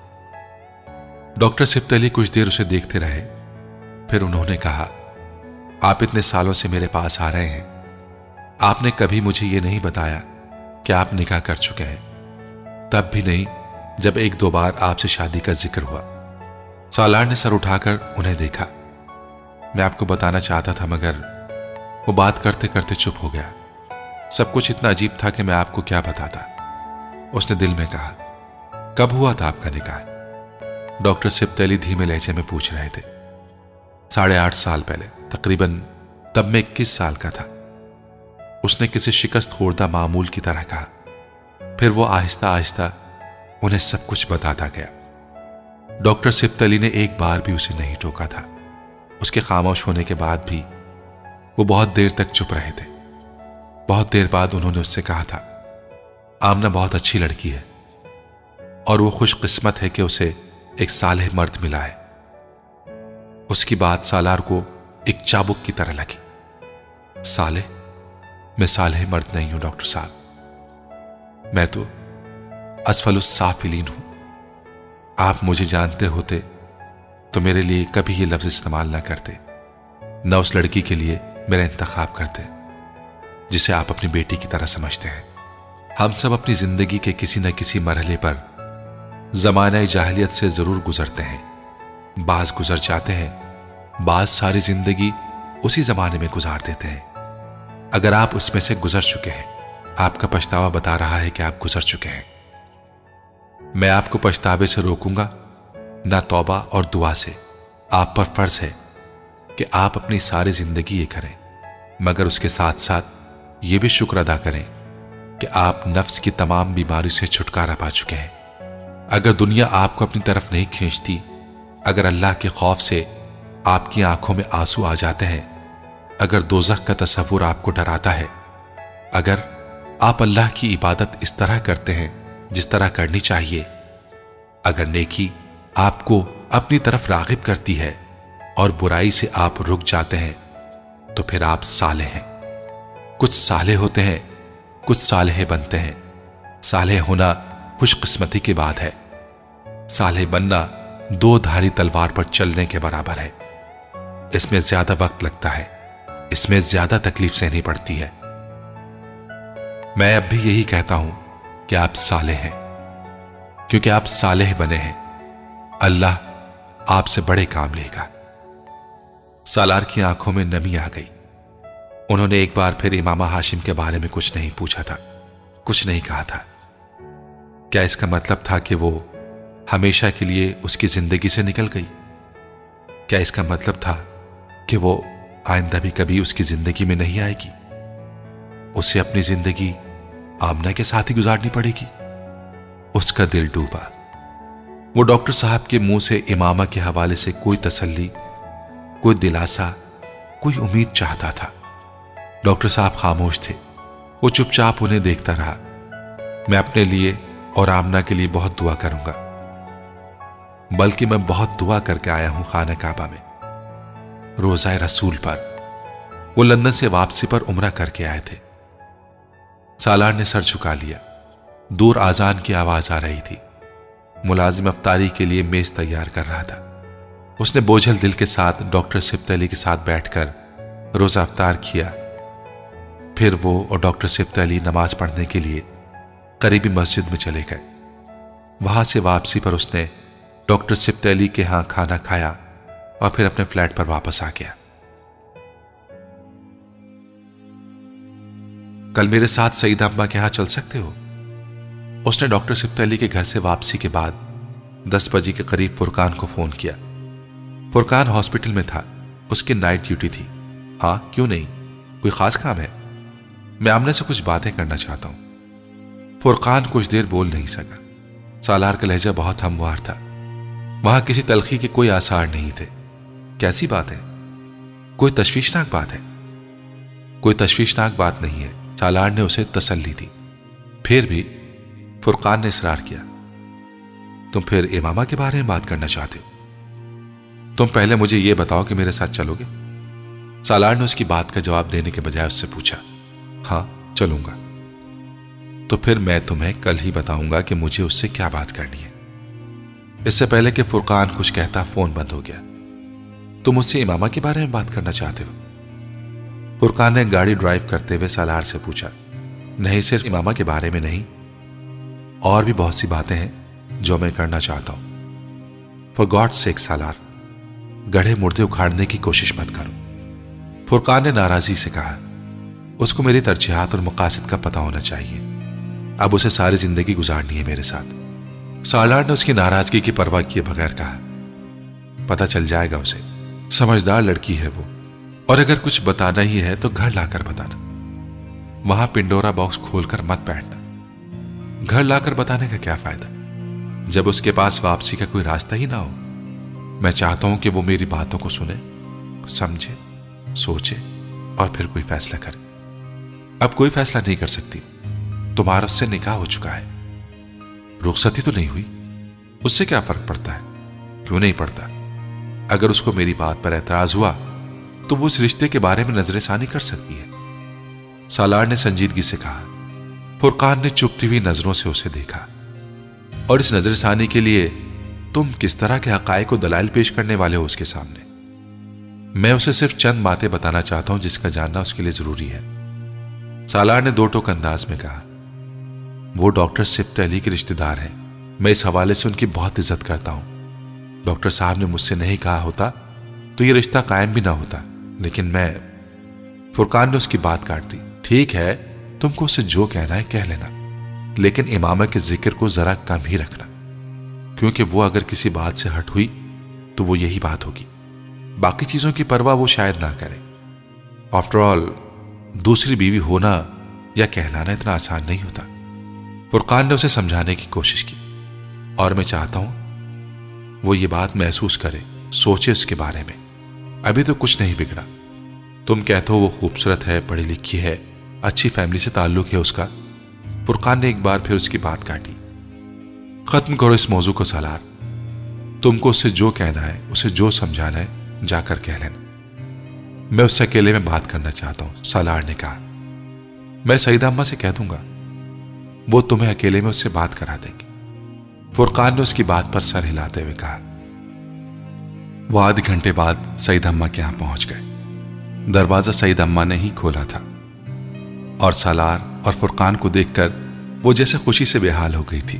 S1: ڈاکٹر سبت علی کچھ دیر اسے دیکھتے رہے، پھر انہوں نے کہا، آپ اتنے سالوں سے میرے پاس آ رہے ہیں، آپ نے کبھی مجھے یہ نہیں بتایا کہ آپ نکاح کر چکے ہیں، تب بھی نہیں جب ایک دو بار آپ سے شادی کا ذکر ہوا۔ سالار نے سر اٹھا کر انہیں دیکھا۔ میں آپ کو بتانا چاہتا تھا مگر وہ بات کرتے کرتے چپ ہو گیا۔ سب کچھ اتنا عجیب تھا کہ میں آپ کو کیا بتاتا۔ اس نے دل میں کہا، کب ہوا تھا آپ کا نکاح؟ ڈاکٹر سبت علی دھیمے لہجے میں پوچھ رہے تھے۔ ساڑھے آٹھ سال پہلے، تقریباً تب میں اکیس سال کا تھا، اس نے کسی شکست خوردہ معمول کی طرح کہا۔ پھر وہ آہستہ آہستہ انہیں سب کچھ بتاتا گیا۔ ڈاکٹر سبت علی نے ایک بار بھی اسے نہیں ٹوکا تھا۔ اس کے خاموش ہونے کے بعد بھی وہ بہت دیر تک چپ رہے تھے۔ بہت دیر بعد انہوں نے اس سے کہا تھا، آمنہ بہت اچھی لڑکی ہے اور وہ خوش قسمت ہے کہ اسے ایک صالح مرد ملا ہے۔ اس کی بات سالار کو ایک چابک کی طرح لگی۔ صالح؟ میں صالح مرد نہیں ہوں ڈاکٹر صاحب، میں تو اسفل السافلین ہوں۔ آپ مجھے جانتے ہوتے تو میرے لیے کبھی یہ لفظ استعمال نہ کرتے، نہ اس لڑکی کے لیے میرا انتخاب کرتے جسے آپ اپنی بیٹی کی طرح سمجھتے ہیں۔ ہم سب اپنی زندگی کے کسی نہ کسی مرحلے پر زمانہ جاہلیت سے ضرور گزرتے ہیں۔ بعض گزر جاتے ہیں، بعض ساری زندگی اسی زمانے میں گزار دیتے ہیں۔ اگر آپ اس میں سے گزر چکے ہیں، آپ کا پچھتاوا بتا رہا ہے کہ آپ گزر چکے ہیں۔ میں آپ کو پچھتاوے سے روکوں گا نہ توبہ اور دعا سے۔ آپ پر فرض ہے کہ آپ اپنی ساری زندگی یہ کریں، مگر اس کے ساتھ ساتھ یہ بھی شکر ادا کریں کہ آپ نفس کی تمام بیماری سے چھٹکارا پا چکے ہیں۔ اگر دنیا آپ کو اپنی طرف نہیں کھینچتی، اگر اللہ کے خوف سے آپ کی آنکھوں میں آنسو آ جاتے ہیں، اگر دوزخ کا تصور آپ کو ڈراتا ہے، اگر آپ اللہ کی عبادت اس طرح کرتے ہیں جس طرح کرنی چاہیے، اگر نیکی آپ کو اپنی طرف راغب کرتی ہے اور برائی سے آپ رک جاتے ہیں، تو پھر آپ صالح ہیں۔ کچھ صالح ہوتے ہیں، کچھ صالح بنتے ہیں۔ صالح ہونا خوش قسمتی کی بات ہے، صالح بننا دو دھاری تلوار پر چلنے کے برابر ہے۔ اس میں زیادہ وقت لگتا ہے، اس میں زیادہ تکلیف سہنی پڑتی ہے۔ میں اب بھی یہی کہتا ہوں کہ آپ صالح ہیں، کیونکہ آپ صالح بنے ہیں، اللہ آپ سے بڑے کام لے گا۔ سالار کی آنکھوں میں نمی آ گئی۔ انہوں نے ایک بار پھر امامہ ہاشم کے بارے میں کچھ نہیں پوچھا تھا، کچھ نہیں کہا تھا۔ کیا اس کا مطلب تھا کہ وہ ہمیشہ کے لیے اس کی زندگی سے نکل گئی؟ کیا اس کا مطلب تھا کہ وہ آئندہ بھی کبھی اس کی زندگی میں نہیں آئے گی؟ اسے اپنی زندگی آمنہ کے ساتھ ہی گزارنی پڑے گی؟ اس کا دل ڈوبا۔ وہ ڈاکٹر صاحب کے منہ سے امامہ کے حوالے سے کوئی تسلی، کوئی دلاسا، کوئی امید چاہتا تھا۔ ڈاکٹر صاحب خاموش تھے۔ وہ چپ چاپ انہیں دیکھتا رہا۔ میں اپنے لیے اور آمنہ کے لیے بہت دعا کروں گا، بلکہ میں بہت دعا کر کے آیا ہوں خانہ کعبہ میں، روزہ رسول پر۔ وہ لندن سے واپسی پر عمرہ کر کے آئے تھے۔ سالار نے سر جھکا لیا۔ دور آذان کی آواز آ رہی تھی۔ ملازم افطاری کے لیے میز تیار کر رہا تھا۔ اس نے بوجھل دل کے ساتھ ڈاکٹر سبت علی کے ساتھ بیٹھ کر روزہ افطار کیا۔ پھر وہ اور ڈاکٹر سبت علی نماز پڑھنے کے لیے قریبی مسجد میں چلے گئے۔ وہاں سے واپسی پر اس نے ڈاکٹر سبت علی کے ہاں کھانا کھایا اور پھر اپنے فلیٹ پر واپس آ گیا۔ کل میرے ساتھ سعیدہ اماں کے ہاں چل سکتے ہو؟ اس نے ڈاکٹر سبت علی کے گھر سے واپسی کے بعد دس بجے کے قریب فرقان کو فون کیا۔ فرقان ہاسپٹل میں تھا، اس کی نائٹ ڈیوٹی تھی۔ ہاں کیوں نہیں، کوئی خاص کام ہے؟ میں آمنہ سے کچھ باتیں کرنا چاہتا ہوں۔ فرقان کچھ دیر بول نہیں سکا۔ سالار کا لہجہ بہت ہموار تھا، وہاں کسی تلخی کے کوئی آثار نہیں تھے۔ کیسی بات ہے؟ کوئی تشویشناک بات ہے؟ کوئی تشویشناک بات نہیں ہے، سالار نے اسے تسلی دی۔ پھر بھی فرقان نے اصرار کیا۔ تم پھر امامہ کے بارے میں بات کرنا چاہتے ہو؟ تم پہلے مجھے یہ بتاؤ کہ میرے ساتھ چلو گے؟ سالار نے اس کی بات کا جواب دینے کے بجائے اس سے پوچھا۔ ہاں چلوں گا۔ تو پھر میں تمہیں کل ہی بتاؤں گا کہ مجھے اس سے کیا بات کرنی ہے۔ اس سے پہلے کہ فرقان کچھ کہتا فون بند ہو گیا۔ تم اس سے امامہ کے بارے میں بات کرنا چاہتے ہو؟ فرقان نے گاڑی ڈرائیو کرتے ہوئے سالار سے پوچھا۔ نہیں، صرف امامہ کے بارے میں نہیں، اور بھی بہت سی باتیں ہیں جو میں کرنا چاہتا ہوں۔ فار گاڈ سیک سالار، گڑھے مردے اکھاڑنے کی کوشش مت کرو۔ فرقان نے ناراضی سے کہا۔ اس کو میری ترجیحات اور مقاصد کا پتہ ہونا چاہیے، اب اسے ساری زندگی گزارنی ہے میرے ساتھ۔ سالار نے اس کی ناراضگی کی پرواہ کیے بغیر کہا۔ پتہ چل جائے گا اسے، سمجھدار لڑکی ہے وہ، اور اگر کچھ بتانا ہی ہے تو گھر لا کر بتانا، وہاں پنڈورا باکس کھول کر مت بیٹھنا۔ گھر لا کر بتانے کا کیا فائدہ جب اس کے پاس واپسی کا کوئی راستہ ہی نہ ہو؟ میں چاہتا ہوں کہ وہ میری باتوں کو سنے، سمجھے، سوچے اور پھر کوئی فیصلہ کرے۔ اب کوئی فیصلہ نہیں کر سکتی، تمہارا اس سے نکاح ہو چکا ہے، رخصتی تو نہیں ہوئی، اس سے کیا فرق پڑتا ہے؟ کیوں نہیں پڑتا؟ اگر اس کو میری بات پر اعتراض ہوا تو وہ اس رشتے کے بارے میں نظر ثانی کر سکتی ہے۔ سالار نے سنجیدگی سے کہا۔ فرقان نے چپتی ہوئی نظروں سے اسے دیکھا۔ اور اس نظر ثانی کے لیے تم کس طرح کے حقائق و دلائل پیش کرنے والے ہو اس کے سامنے؟ میں اسے صرف چند باتیں بتانا چاہتا ہوں جس کا جاننا اس کے لیے ضروری ہے۔ سالار نے دو ٹوک انداز میں کہا۔ وہ ڈاکٹر سبت علی کے رشتہ دار ہیں، میں اس حوالے سے ان کی بہت عزت کرتا ہوں۔ ڈاکٹر صاحب نے مجھ سے نہیں کہا ہوتا تو یہ رشتہ قائم بھی نہ ہوتا، لیکن میں… فرقان نے اس کی بات کاٹ دی۔ ٹھیک ہے، تم کو اسے جو کہنا ہے کہہ لینا، لیکن امامہ کے ذکر کو ذرا کم ہی رکھنا، کیونکہ وہ اگر کسی بات سے ہٹ ہوئی تو وہ یہی بات ہوگی، باقی چیزوں کی پرواہ وہ شاید نہ کرے۔ آفٹر آل دوسری بیوی ہونا یا کہلانا اتنا آسان نہیں ہوتا۔ فرقان نے اسے سمجھانے کی کوشش کی، اور میں چاہتا ہوں وہ یہ بات محسوس کرے، سوچے اس کے بارے میں۔ ابھی تو کچھ نہیں بگڑا، تم کہتے ہو وہ خوبصورت ہے، پڑھی لکھی ہے، اچھی فیملی سے تعلق ہے اس کا۔ فرقان نے ایک بار پھر اس کی بات کاٹی۔ ختم کرو اس موضوع کو سالار، تم کو اسے جو کہنا ہے، اسے جو سمجھانا ہے جا کر کہہ لینا۔ میں اس سے اکیلے میں بات کرنا چاہتا ہوں، سالار نے کہا۔ میں سعیدہ اماں سے کہہ دوں گا، وہ تمہیں اکیلے میں اس سے بات کرا دیں گے۔ فرقان نے اس کی بات پر سر ہلاتے ہوئے کہا۔ وہ آدھے گھنٹے بعد سعیدہ اماں کے یہاں پہنچ گئے۔ دروازہ سعیدہ اماں نے ہی کھولا تھا، اور سالار اور فرقان کو دیکھ کر وہ جیسے خوشی سے بے حال ہو گئی تھی۔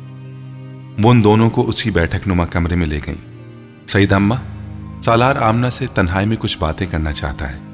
S1: وہ ان دونوں کو اسی بیٹھک نما کمرے میں لے گئیں۔ سعیدہ اماں، سالار آمنہ سے تنہائی میں کچھ باتیں کرنا چاہتا ہے،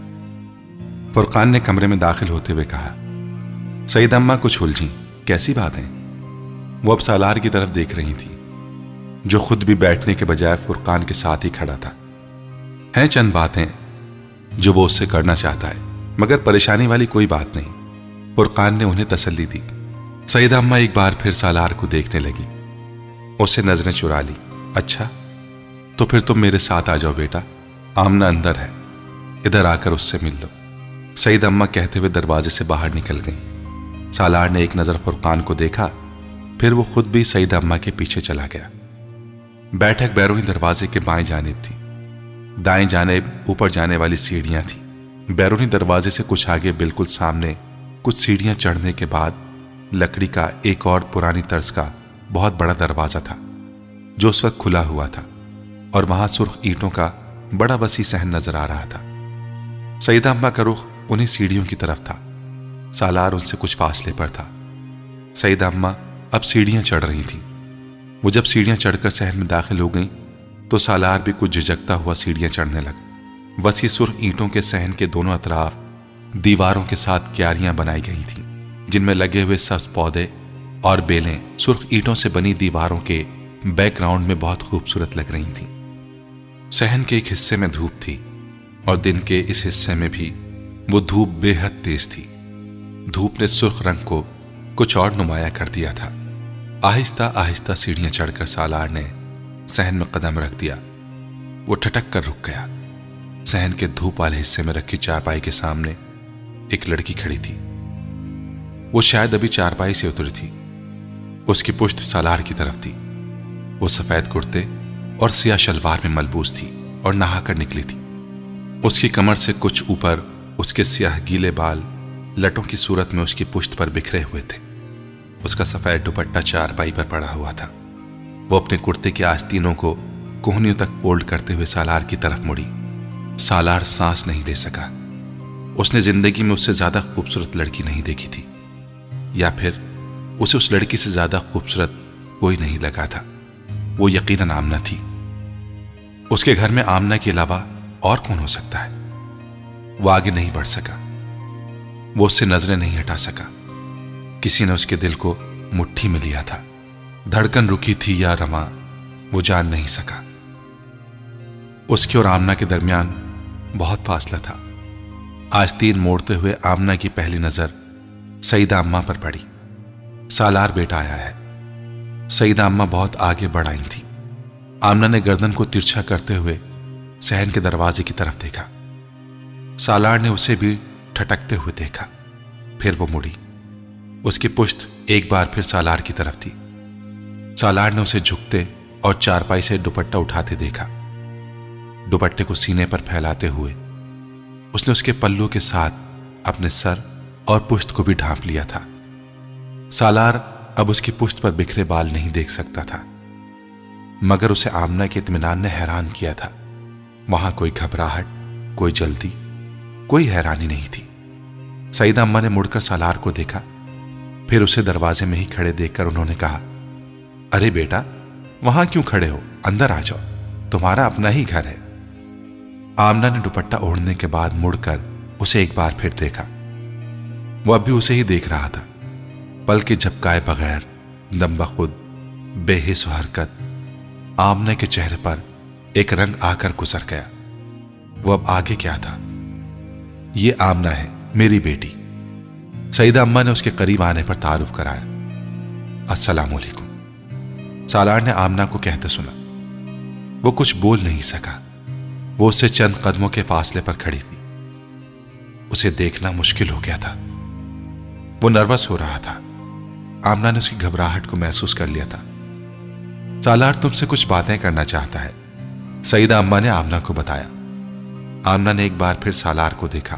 S1: فرقان نے کمرے میں داخل ہوتے ہوئے کہا۔ سعیدہ اماں کچھ الجھیں۔ کیسی باتیں؟ وہ اب سالار کی طرف دیکھ رہی تھی، جو خود بھی بیٹھنے کے بجائے فرقان کے ساتھ ہی کھڑا تھا۔ ہیں چند باتیں جو وہ اس سے کرنا چاہتا ہے، مگر پریشانی والی کوئی بات نہیں، فرقان نے انہیں تسلی دی۔ سعیدہ اماں ایک بار پھر سالار کو دیکھنے لگی، اس سے نظریں چرا لی۔ اچھا تو پھر تم میرے ساتھ آ جاؤ بیٹا، آمنہ اندر ہے، ادھر آ کر اس سے مل لو۔ سعیدہ اماں کہتے ہوئے دروازے سے باہر نکل گئیں۔ سالار نے ایک نظر فرقان کو دیکھا، پھر وہ خود بھی سعیدہ اماں کے پیچھے چلا گیا۔ بیٹھک بیرونی دروازے کے بائیں جانب تھی، دائیں جانب اوپر جانے والی سیڑھیاں تھیں۔ بیرونی دروازے سے کچھ آگے بالکل سامنے کچھ سیڑھیاں چڑھنے کے بعد لکڑی کا ایک اور پرانی طرز کا بہت بڑا دروازہ تھا، جو اس وقت کھلا ہوا تھا، اور وہاں سرخ اینٹوں کا بڑا وسیع صحن نظر آ رہا تھا۔ سعیدہ اماں کا رخ انہیں سیڑھیوں کی طرف تھا، سالار ان سے کچھ فاصلے پر تھا۔ سعیدہ اماں اب سیڑھیاں چڑھ رہی تھیں۔ وہ جب سیڑھیاں چڑھ کر صحن میں داخل ہو گئیں تو سالار بھی کچھ جھجکتا ہوا سیڑھیاں چڑھنے لگا۔ وسیع سرخ اینٹوں کے صحن کے دونوں اطراف دیواروں کے ساتھ کیاریاں بنائی گئی تھیں، جن میں لگے ہوئے سبز پودے اور بیلیں سرخ اینٹوں سے بنی دیواروں کے بیک گراؤنڈ میں بہت خوبصورت لگ رہی تھیں۔ صحن کے ایک حصے میں دھوپ تھی، اور دن کے اس حصے میں بھی وہ دھوپ بے حد تیز تھی۔ دھوپ نے سرخ رنگ کو کچھ اور نمایاں کر دیا تھا۔ آہستہ آہستہ سیڑھیاں چڑھ کر سالار نے صحن میں قدم رکھ دیا۔ وہ ٹھٹک کر رک گیا۔ صحن کے دھوپ والے حصے میں رکھی چارپائی کے سامنے ایک لڑکی کھڑی تھی۔ وہ شاید ابھی چارپائی سے اتری تھی۔ اس کی پشت سالار کی طرف تھی۔ وہ سفید کرتے اور سیاہ شلوار میں ملبوس تھی اور نہا کر نکلی تھی۔ اس کی کمر سے کچھ اوپر اس کے سیاہ گیلے بال لٹوں کی صورت میں اس کی پشت پر بکھرے ہوئے تھے۔ اس کا سفید دوپٹہ چارپائی پر پڑا ہوا تھا۔ وہ اپنے کرتے کے آستینوں کو کوہنیوں تک فولڈ کرتے ہوئے سالار کی طرف مڑی۔ سالار سانس نہیں لے سکا۔ اس نے زندگی میں اس سے زیادہ خوبصورت لڑکی نہیں دیکھی تھی، یا پھر اسے اس لڑکی سے زیادہ خوبصورت کوئی نہیں لگا تھا۔ وہ یقیناً آمنہ تھی۔ اس کے گھر میں آمنہ کے علاوہ اور کون ہو سکتا ہے؟ وہ آگے نہیں بڑھ سکا۔ وہ اس سے نظریں نہیں ہٹا سکا۔ کسی نے اس کے دل کو مٹھی میں لیا تھا۔ دھڑکن رکی تھی یا رواں، وہ جان نہیں سکا۔ اس کے اور آمنہ کے درمیان بہت فاصلہ تھا۔ آستین موڑتے ہوئے آمنہ کی پہلی نظر سیدہ اماں پر پڑی۔ سالار بیٹا آیا ہے۔ سیدہ اماں بہت آگے بڑھ آئی تھی۔ آمنہ نے گردن کو ترچھا کرتے ہوئے صحن کے دروازے کی طرف دیکھا۔ سالار نے اسے بھی ٹھٹکتے ہوئے دیکھا، پھر وہ مڑی۔ اس کی پشت ایک بار پھر سالار کی طرف تھی۔ سالار نے اسے جھکتے اور چارپائی سے دوپٹہ اٹھاتے دیکھا۔ دوپٹے کو سینے پر پھیلاتے ہوئے اس نے اس کے پلو کے ساتھ اپنے سر اور پشت کو بھی ڈھانپ لیا تھا۔ سالار اب اس کی پشت پر بکھرے بال نہیں دیکھ سکتا تھا، مگر اسے آمنہ کے اطمینان نے حیران کیا تھا۔ وہاں کوئی گھبراہٹ، کوئی جلدی، کوئی حیرانی نہیں تھی۔ سیدہ اماں نے مڑ کر سالار کو دیکھا، پھر اسے دروازے میں ہی کھڑے دیکھ کر انہوں نے کہا، ارے بیٹا، وہاں کیوں کھڑے ہو؟ اندر آ جاؤ، تمہارا اپنا ہی گھر ہے۔ آمنہ نے دوپٹہ اوڑھنے کے بعد مڑ کر اسے ایک بار پھر دیکھا۔ وہ اب بھی اسے ہی دیکھ رہا تھا، بلکہ جھپکائے بغیر، دم بخود، بے حس و حرکت۔ آمنہ کے چہرے پر ایک رنگ آ کر گزر گیا۔ وہ اب آگے کیا تھا؟ یہ آمنہ ہے، میری بیٹی۔ سیدہ اماں نے اس کے قریب آنے پر تعارف کرایا۔ السلام علیکم، سالار نے آمنہ کو کہتے سنا۔ وہ کچھ بول نہیں سکا۔ وہ اس سے چند قدموں کے فاصلے پر کھڑی تھی۔ اسے دیکھنا مشکل ہو گیا تھا۔ وہ نروس ہو رہا تھا۔ آمنہ نے اس کی گھبراہٹ کو محسوس کر لیا تھا۔ سالار تم سے کچھ باتیں کرنا چاہتا ہے، سیدہ اماں نے آمنہ کو بتایا۔ آمنہ نے ایک بار پھر سالار کو دیکھا۔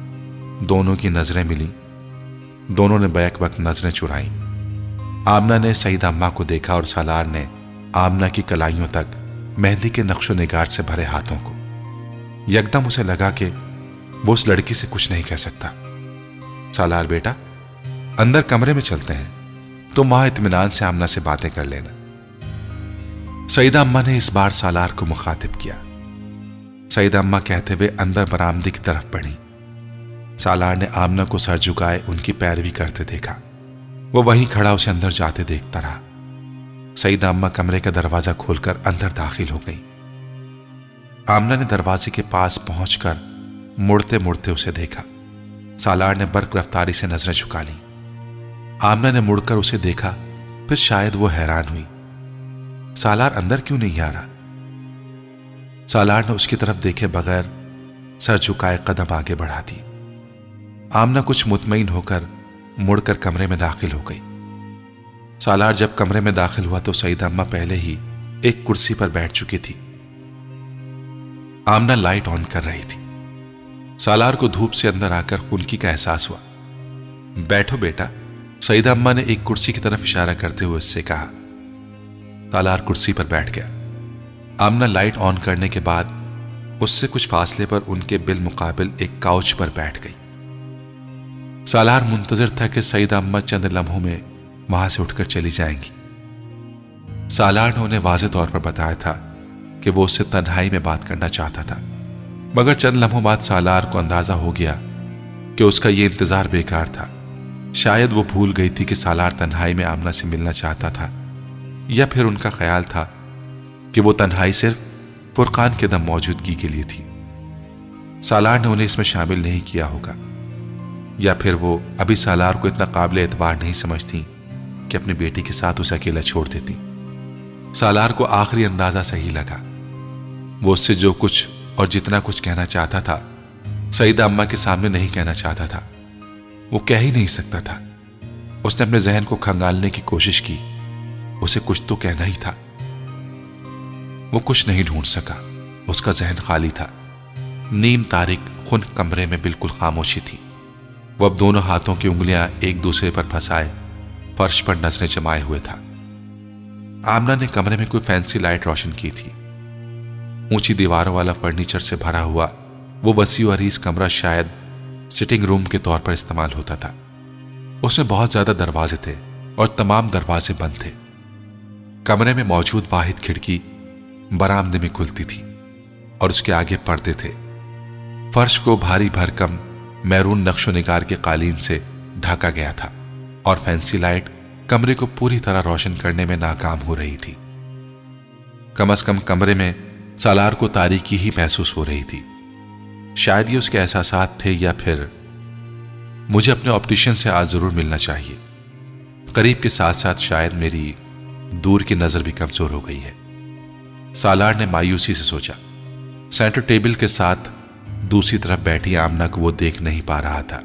S1: دونوں کی نظریں ملیں۔ دونوں نے بیک وقت نظریں چرائیں۔ آمنہ نے سیدہ اماں کو دیکھا اور سالار نے آمنہ کی کلائیوں تک مہندی کے نقش و نگار سے بھرے ہاتھوں کو۔ یکدم اسے لگا کہ وہ اس لڑکی سے کچھ نہیں کہہ سکتا۔ سالار بیٹا، اندر کمرے میں چلتے ہیں، تم وہاں اطمینان سے آمنہ سے باتیں کر لینا۔ سیدہ اماں نے اس بار سالار کو مخاطب کیا۔ سیدہ اماں کہتے ہوئے اندر برآمدے کی طرف بڑھی۔ سالار نے آمنہ کو سر جھکائے ان کی پیروی کرتے دیکھا۔ وہ وہیں کھڑا اسے اندر جاتے دیکھتا رہا۔ سیدہ اماں کمرے کا دروازہ کھول کر اندر داخل ہو گئی۔ آمنہ نے دروازے کے پاس پہنچ کر مڑتے مڑتے اسے دیکھا۔ سالار نے برق رفتاری سے نظریں جھکا لیں۔ آمنہ نے مڑ کر اسے دیکھا، پھر شاید وہ حیران ہوئی، سالار اندر کیوں نہیں آ رہا؟ سالار نے اس کی طرف دیکھے بغیر سر جھکائے قدم آگے بڑھا دی۔ آمنہ کچھ مطمئن ہو کر مڑ کر کمرے میں داخل ہو گئی۔ سالار جب کمرے میں داخل ہوا تو سیدہ اماں پہلے ہی ایک کرسی پر بیٹھ چکی تھی۔ آمنہ لائٹ آن کر رہی تھی۔ سالار کو دھوپ سے اندر آ کر خنکی کا احساس ہوا۔ بیٹھو بیٹا، سیدہ اماں نے ایک کرسی کی طرف اشارہ کرتے ہوئے اس سے کہا۔ سالار کرسی پر بیٹھ گیا۔ آمنہ لائٹ آن کرنے کے بعد اس سے کچھ فاصلے پر ان کے بالمقابل ایک کاؤچ پر بیٹھ گئی۔ سالار منتظر تھا کہ سیدہ اماں چند لمحوں میں وہاں سے اٹھ کر چلی جائیں گی۔ سالار نے انہیں واضح طور پر بتایا تھا کہ وہ اس سے تنہائی میں بات کرنا چاہتا تھا، مگر چند لمحوں بعد سالار کو اندازہ ہو گیا کہ اس کا یہ انتظار بیکار تھا۔ شاید وہ بھول گئی تھی کہ سالار تنہائی میں آمنہ سے ملنا چاہتا تھا، یا پھر ان کا خیال تھا کہ وہ تنہائی صرف فرقان کے دم موجودگی کے لیے تھی۔ سالار نے انہیں اس میں شامل نہیں کیا ہوگا، یا پھر وہ ابھی سالار کو اتنا قابل اعتبار نہیں سمجھتی کہ اپنی بیٹی کے ساتھ اسے اکیلا چھوڑ دیتی۔ سالار کو آخری اندازہ صحیح لگا۔ وہ اس سے جو کچھ اور جتنا کچھ کہنا چاہتا تھا سیدہ اماں کے سامنے نہیں کہنا چاہتا تھا۔ وہ کہہ ہی نہیں سکتا تھا۔ اس نے اپنے ذہن کو کھنگالنے کی کوشش کی، اسے کچھ تو کہنا ہی تھا، وہ کچھ نہیں ڈھونڈ سکا، اس کا ذہن خالی تھا۔ نیم تاریک خنک کمرے میں بالکل خاموشی تھی۔ وہ اب دونوں ہاتھوں کی انگلیاں ایک دوسرے پر پھنسائے فرش پر نظریں جمائے ہوئے تھا۔ آمنہ نے کمرے میں کوئی فینسی لائٹ روشن کی تھی۔ اونچی دیواروں والا فرنیچر سے بھرا ہوا وہ وسیع و عریض کمرہ شاید سٹنگ روم کے طور پر استعمال ہوتا تھا۔ اس میں بہت زیادہ دروازے تھے اور تمام دروازے بند تھے۔ کمرے میں موجود واحد کھڑکی برآمدے میں کھلتی تھی اور اس کے آگے پردے تھے۔ فرش کو بھاری بھرکم میرون نقش و نگار کے قالین سے ڈھکا گیا تھا اور فینسی لائٹ کمرے کو پوری طرح روشن کرنے میں ناکام ہو رہی تھی۔ کم از کم کمرے میں سالار کو تاریکی ہی محسوس ہو رہی تھی۔ شاید یہ اس کے احساسات تھے یا پھر مجھے اپنے آپٹیشین سے آج ضرور ملنا چاہیے۔ قریب کے ساتھ ساتھ شاید میری دور کی نظر بھی کمزور ہو گئی ہے، سالار نے مایوسی سے سوچا۔ سینٹر ٹیبل کے ساتھ دوسری طرف بیٹھی آمنہ کو وہ دیکھ نہیں پا رہا تھا۔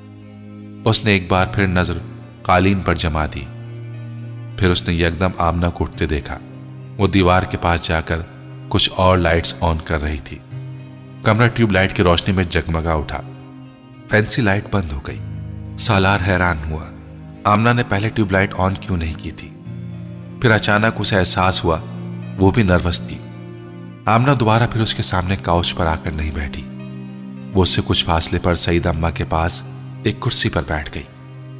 S1: اس نے ایک بار پھر نظر قالین پر جما دی، پھر اس نے یکدم آمنہ کو اٹھتے دیکھا۔ وہ دیوار کے پاس جا کر کچھ اور لائٹس آن کر رہی تھی۔ کمرہ ٹیوب لائٹ کی روشنی میں جگمگا اٹھا۔ فینسی لائٹ بند ہو گئی۔ سالار حیران ہوا، آمنہ نے پہلے ٹیوب لائٹ آن کیوں نہیں کی تھی؟ پھر اچانک اسے احساس ہوا وہ بھی نروس تھی۔ آمنہ دوبارہ پھر اس کے سامنے کاؤچ پر آ کر نہیں بیٹھی، وہ اس سے کچھ فاصلے پر سعید اماں کے پاس ایک کرسی پر بیٹھ گئی۔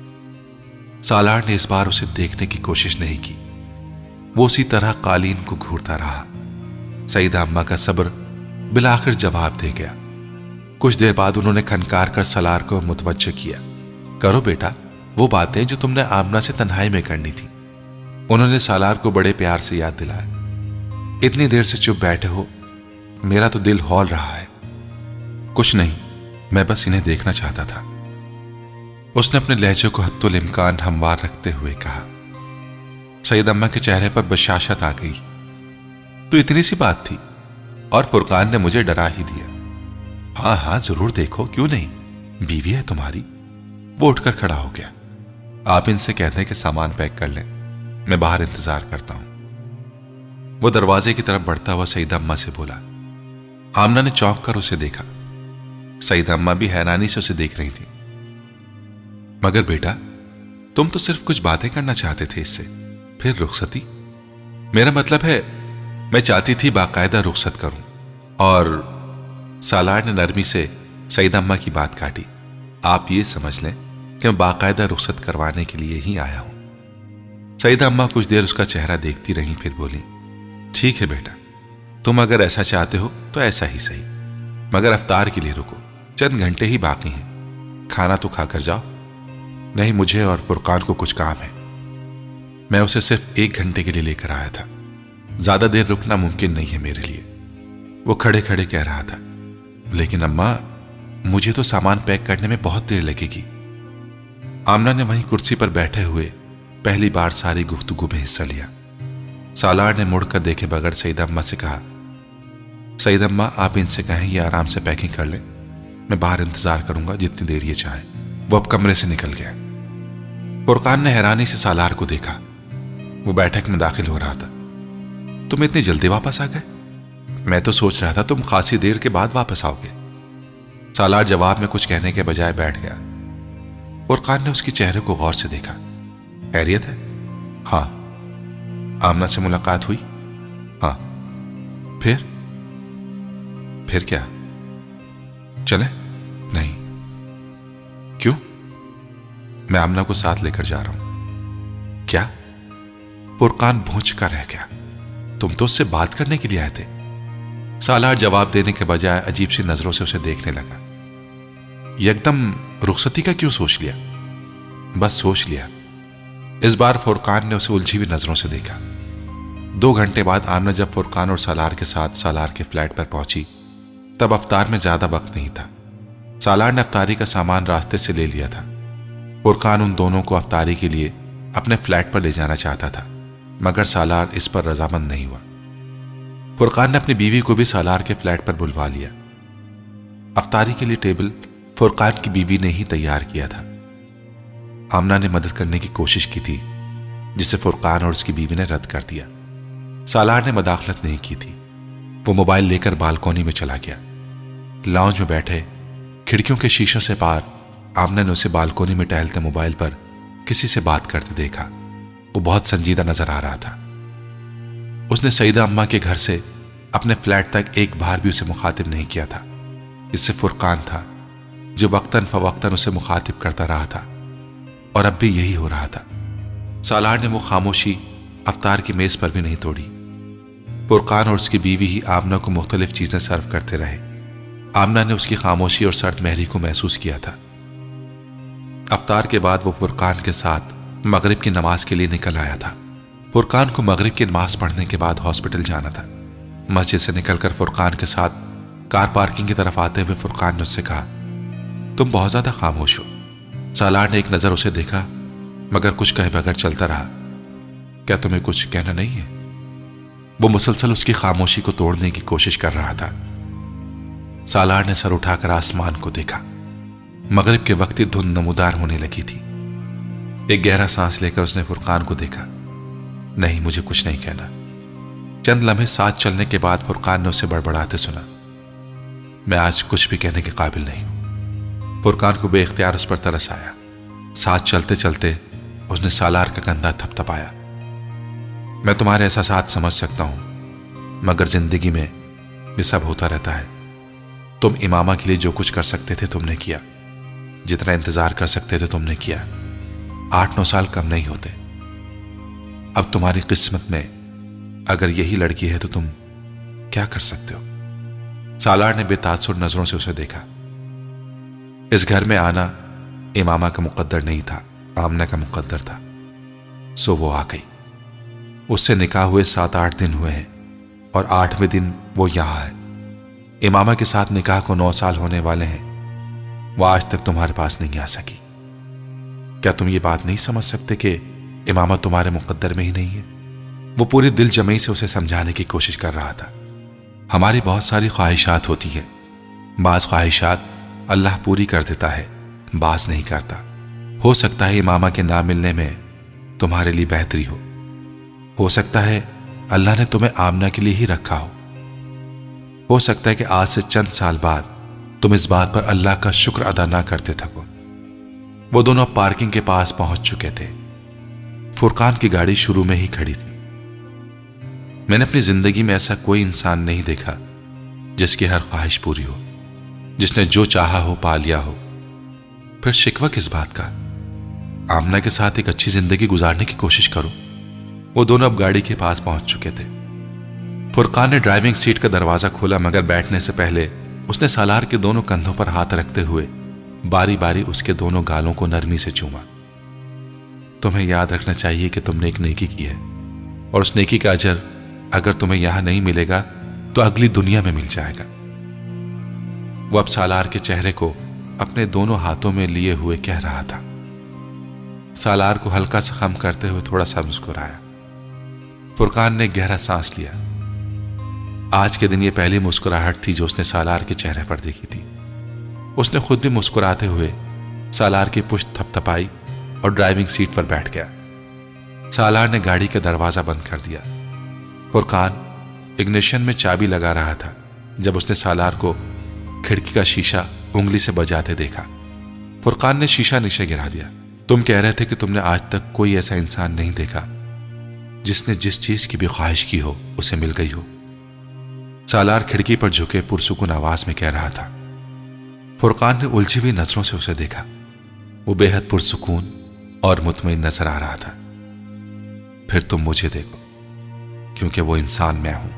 S1: سالار نے اس بار اسے دیکھنے کی کوشش نہیں کی، وہ اسی طرح قالین کو گھورتا رہا۔ سعید اماں کا صبر بالآخر جواب دے گیا۔ کچھ دیر بعد انہوں نے کھنکار کر سالار کو متوجہ کیا۔ کرو بیٹا وہ باتیں جو تم نے آمنہ سے تنہائی میں کرنی تھی۔ انہوں نے سالار کو بڑے پیار سے یاد دلایا۔ اتنی دیر سے چپ بیٹھے ہو، میرا تو دل ہول رہا ہے۔ کچھ نہیں، میں بس انہیں دیکھنا چاہتا تھا، اس نے اپنے لہجے کو حتی الامکان ہموار رکھتے ہوئے کہا۔ سعید اماں کے چہرے پر بشاشت آ گئی۔ تو اتنی سی بات تھی اور فرقان نے مجھے ڈرا ہی دیا۔ ہاں ہاں ضرور دیکھو، کیوں نہیں، بیوی ہے تمہاری۔ وہ اٹھ کر کھڑا ہو گیا۔ آپ ان سے کہہ دیں کہ سامان پیک کر لیں، میں باہر انتظار کرتا ہوں۔ وہ دروازے کی طرف بڑھتا ہوا سعید اماں سے بولا۔ آمنہ نے چونک کر اسے دیکھا۔ سعید اماں بھی حیرانی سے اسے دیکھ رہی تھی۔ مگر بیٹا تم تو صرف کچھ باتیں کرنا چاہتے تھے اس سے، پھر رخصتی؟ میرا مطلب ہے میں چاہتی تھی باقاعدہ رخصت کروں۔ اور سالار نے نرمی سے سعید اماں کی بات کاٹی۔ آپ یہ سمجھ لیں کہ میں باقاعدہ رخصت کروانے کے لیے ہی آیا ہوں۔ سعید اماں کچھ دیر اس کا چہرہ دیکھتی رہیں، پھر بولی، ٹھیک ہے بیٹا، تم اگر ایسا چاہتے ہو تو ایسا ہی صحیح، مگر افطار کے لیے رکو، چند گھنٹے ہی باقی ہیں، کھانا تو کھا کر جاؤ۔ نہیں، مجھے اور فرقان کو کچھ کام ہے، میں اسے صرف ایک گھنٹے کے لیے لے کر آیا تھا، زیادہ دیر رکنا ممکن نہیں ہے میرے لیے۔ وہ کھڑے کھڑے کہہ رہا تھا، لیکن اماں مجھے تو سامان پیک کرنے میں بہت دیر لگے گی۔ آمنہ نے وہیں کرسی پر بیٹھے ہوئے پہلی بار ساری گفتگو میں حصہ لیا۔ سالار نے مڑ کر دیکھے بغیر سعید اماں سے کہا، سعید اماں آپ ان سے کہیں یہ آرام سے پیکنگ کر لیں، میں باہر انتظار کروں گا جتنی دیر یہ چاہے۔ وہ اب کمرے سے نکل گیا۔ فرقان نے حیرانی سے سالار کو دیکھا، وہ بیٹھک میں داخل ہو رہا تھا۔ تم اتنی جلدی واپس آ گئے؟ میں تو سوچ رہا تھا تم خاصی دیر کے بعد واپس آؤ گے۔ سالار جواب میں کچھ کہنے کے بجائے بیٹھ گیا۔ فرقان نے اس کے چہرے کو غور سے دیکھا۔ خیریت ہے؟ ہاں۔ آمنہ سے ملاقات ہوئی؟ ہاں۔ پھر پھر کیا؟ چلیں؟ نہیں۔ کیوں؟ میں آمنہ کو ساتھ لے کر جا رہا ہوں۔ کیا؟ فرقان بھونچ کر رہ گیا۔ تم تو اس سے بات کرنے کے لیے آئے تھے۔ سالار جواب دینے کے بجائے عجیب سی نظروں سے اسے دیکھنے لگا۔ یکدم رخصتی کا کیوں سوچ لیا؟ بس سوچ لیا۔ اس بار فرقان نے اسے الجھی ہوئی نظروں سے دیکھا۔ دو گھنٹے بعد آمنہ جب فرقان اور سالار کے ساتھ سالار کے فلیٹ پر پہنچی تب افطار میں زیادہ وقت نہیں تھا۔ سالار نے افطاری کا سامان راستے سے لے لیا تھا۔ فرقان ان دونوں کو افطاری کے لیے اپنے فلیٹ پر لے جانا چاہتا تھا، مگر سالار اس پر رضامند نہیں ہوا۔ فرقان نے اپنی بیوی کو بھی سالار کے فلیٹ پر بلوا لیا۔ افطاری کے لیے ٹیبل فرقان کی بیوی نے ہی تیار کیا تھا۔ آمنہ نے مدد کرنے کی کوشش کی تھی، جسے فرقان اور اس کی بیوی نے رد کر دیا۔ سالار نے مداخلت نہیں کی تھی۔ وہ موبائل لے کر بالکونی میں چلا گیا۔ لاؤنج میں بیٹھے کھڑکیوں کے شیشوں سے پار آمنہ نے اسے بالکونی میں ٹہلتے موبائل پر کسی سے بات کرتے دیکھا۔ وہ بہت سنجیدہ نظر آ رہا تھا۔ اس نے سعیدہ اماں کے گھر سے اپنے فلیٹ تک ایک بار بھی اسے مخاطب نہیں کیا تھا۔ اس سے فرقان تھا جو وقتاً فوقتاً اسے مخاطب کرتا رہا تھا، اور اب بھی یہی ہو رہا تھا۔ سالار نے وہ خاموشی افطار کی میز پر بھی نہیں توڑی۔ فرقان اور اس کی بیوی ہی آمنہ کو مختلف چیزیں سرو کرتے رہے۔ آمنہ نے اس کی خاموشی اور سرد مہری کو محسوس کیا تھا۔ افطار کے بعد وہ فرقان کے ساتھ مغرب کی نماز کے لیے نکل آیا تھا۔ فرقان کو مغرب کی نماز پڑھنے کے بعد ہاسپٹل جانا تھا۔ مسجد سے نکل کر فرقان کے ساتھ کار پارکنگ کی طرف آتے ہوئے فرقان نے اس سے کہا، تم بہت زیادہ خاموش ہو۔ سالار نے ایک نظر اسے دیکھا مگر کچھ کہے بغیر چلتا رہا۔ کیا تمہیں کچھ کہنا نہیں ہے؟ وہ مسلسل اس کی خاموشی کو توڑنے کی کوشش کر رہا تھا۔ سالار نے سر اٹھا کر آسمان کو دیکھا۔ مغرب کے وقت دھند نمودار ہونے لگی تھی۔ ایک گہرا سانس لے کر اس نے فرقان کو دیکھا۔ نہیں، مجھے کچھ نہیں کہنا۔ چند لمحے ساتھ چلنے کے بعد فرقان نے اسے بڑبڑاتے سنا، میں آج کچھ بھی کہنے کے قابل نہیں ہوں۔ فرقان کو بے اختیار اس پر ترس آیا۔ ساتھ چلتے چلتے اس نے سالار کا کندھا تھپ تھپایا۔ میں تمہارے احساسات سمجھ سکتا ہوں، مگر زندگی میں یہ سب ہوتا رہتا ہے۔ تم امامہ کے لیے جو کچھ کر سکتے تھے تم نے کیا، جتنا انتظار کر سکتے تھے تم نے کیا۔ آٹھ نو سال کم نہیں ہوتے۔ اب تمہاری قسمت میں اگر یہی لڑکی ہے تو تم کیا کر سکتے ہو؟ سالار نے بے تاثر نظروں سے اسے دیکھا۔ اس گھر میں آنا امامہ کا مقدر نہیں تھا، آمنہ کا مقدر تھا۔ سو وہ آ گئی۔ اس سے نکاح ہوئے سات آٹھ دن ہوئے ہیں اور آٹھویں دن وہ یہاں ہے۔ امامہ کے ساتھ نکاح کو نو سال ہونے والے ہیں۔ وہ آج تک تمہارے پاس نہیں آ سکی۔ کیا تم یہ بات نہیں سمجھ سکتے کہ امامہ تمہارے مقدر میں ہی نہیں ہے؟ وہ پوری دل جمعی سے اسے سمجھانے کی کوشش کر رہا تھا۔ ہماری بہت ساری خواہشات ہوتی ہیں، بعض خواہشات اللہ پوری کر دیتا ہے، بعض نہیں کرتا۔ ہو سکتا ہے امامہ کے نہ ملنے میں تمہارے لیے بہتری ہو۔ ہو سکتا ہے اللہ نے تمہیں آمنہ کے لیے ہی رکھا ہو۔ ہو سکتا ہے کہ آج سے چند سال بعد تم اس بات پر اللہ کا شکر ادا نہ کرتے تھکو۔ وہ دونوں پارکنگ کے پاس پہنچ چکے تھے۔ فرقان کی گاڑی شروع میں ہی کھڑی تھی۔ میں نے اپنی زندگی میں ایسا کوئی انسان نہیں دیکھا جس کی ہر خواہش پوری ہو، جس نے جو چاہا ہو پا لیا ہو۔ پھر شکوہ کس بات کا؟ آمنہ کے ساتھ ایک اچھی زندگی گزارنے کی کوشش کرو۔ وہ دونوں اب گاڑی کے پاس پہنچ چکے تھے۔ فرقان نے ڈرائیونگ سیٹ کا دروازہ کھولا مگر بیٹھنے سے پہلے اس نے سالار کے دونوں کندھوں پر ہاتھ رکھتے ہوئے باری باری اس کے دونوں گالوں کو نرمی سے چوما۔ تمہیں یاد رکھنا چاہیے کہ تم نے ایک نیکی کی ہے، اور اس نیکی کا اجر اگر تمہیں یہاں نہیں ملے گا تو اگلی دنیا میں مل جائے گا۔ وہ اب سالار کے چہرے کو اپنے دونوں ہاتھوں میں لیے ہوئے کہہ رہا تھا۔ سالار کو ہلکا سا خم کرتے ہوئے تھوڑا سا مسکرایا۔ فرقان نے گہرا سانس لیا۔ آج کے دن یہ پہلی مسکراہٹ تھی جو اس نے سالار کے چہرے پر دیکھی تھی۔ اس نے خود بھی مسکراتے ہوئے سالار کی پشت تھپ تھپائی اور ڈرائیونگ سیٹ پر بیٹھ گیا۔ سالار نے گاڑی کا دروازہ بند کر دیا۔ فرقان اگنیشن میں چابی لگا رہا تھا جب اس نے سالار کو کھڑکی کا شیشہ انگلی سے بجاتے دیکھا۔ فرقان نے شیشہ نیچے گرا دیا۔ تم کہہ رہے تھے کہ تم نے آج تک کوئی ایسا انسان نہیں دیکھا جس نے جس چیز کی بھی خواہش کی ہو اسے مل گئی ہو۔ سالار کھڑکی پر جھکے پرسکون آواز میں کہہ رہا تھا۔ فرقان نے الجھی ہوئی نظروں سے اسے دیکھا۔ وہ بے حد پرسکون اور مطمئن نظر آ رہا تھا۔ پھر تم مجھے دیکھو، کیونکہ وہ انسان میں ہوں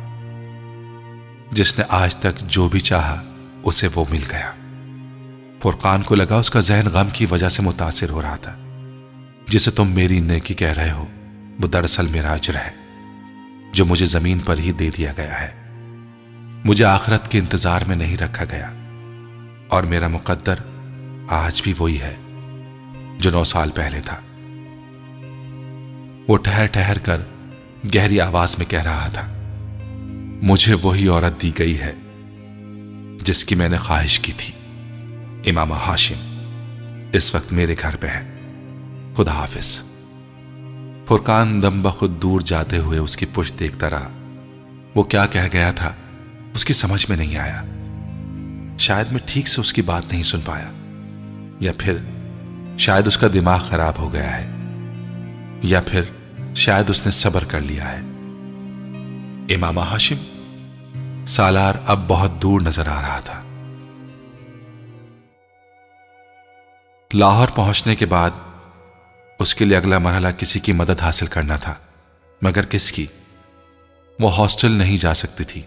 S1: جس نے آج تک جو بھی چاہا اسے وہ مل گیا۔ فرقان کو لگا اس کا ذہن غم کی وجہ سے متاثر ہو رہا تھا۔ جسے تم میری نیکی کہہ رہے ہو وہ دراصل میرا اجر ہے جو مجھے زمین پر ہی دے دیا گیا ہے۔ مجھے آخرت کے انتظار میں نہیں رکھا گیا، اور میرا مقدر آج بھی وہی ہے جو نو سال پہلے تھا۔ وہ ٹھہر ٹھہر کر گہری آواز میں کہہ رہا تھا، مجھے وہی عورت دی گئی ہے جس کی میں نے خواہش کی تھی۔ امامہ ہاشم اس وقت میرے گھر پہ ہے۔ خدا حافظ۔ فرقان دم بخود دور جاتے ہوئے اس کی پشت دیکھتا رہا۔ وہ کیا کہہ گیا تھا اس کی سمجھ میں نہیں آیا. شاید میں ٹھیک سے اس کی بات نہیں سن پایا، یا پھر شاید اس کا دماغ خراب ہو گیا ہے، یا پھر شاید اس نے صبر کر لیا ہے. امامہ ہاشم. سالار اب بہت دور نظر آ رہا تھا. لاہور پہنچنے کے بعد اس کے لیے اگلا مرحلہ کسی کی مدد حاصل کرنا تھا، مگر کس کی؟ وہ ہاسٹل نہیں جا سکتی تھی.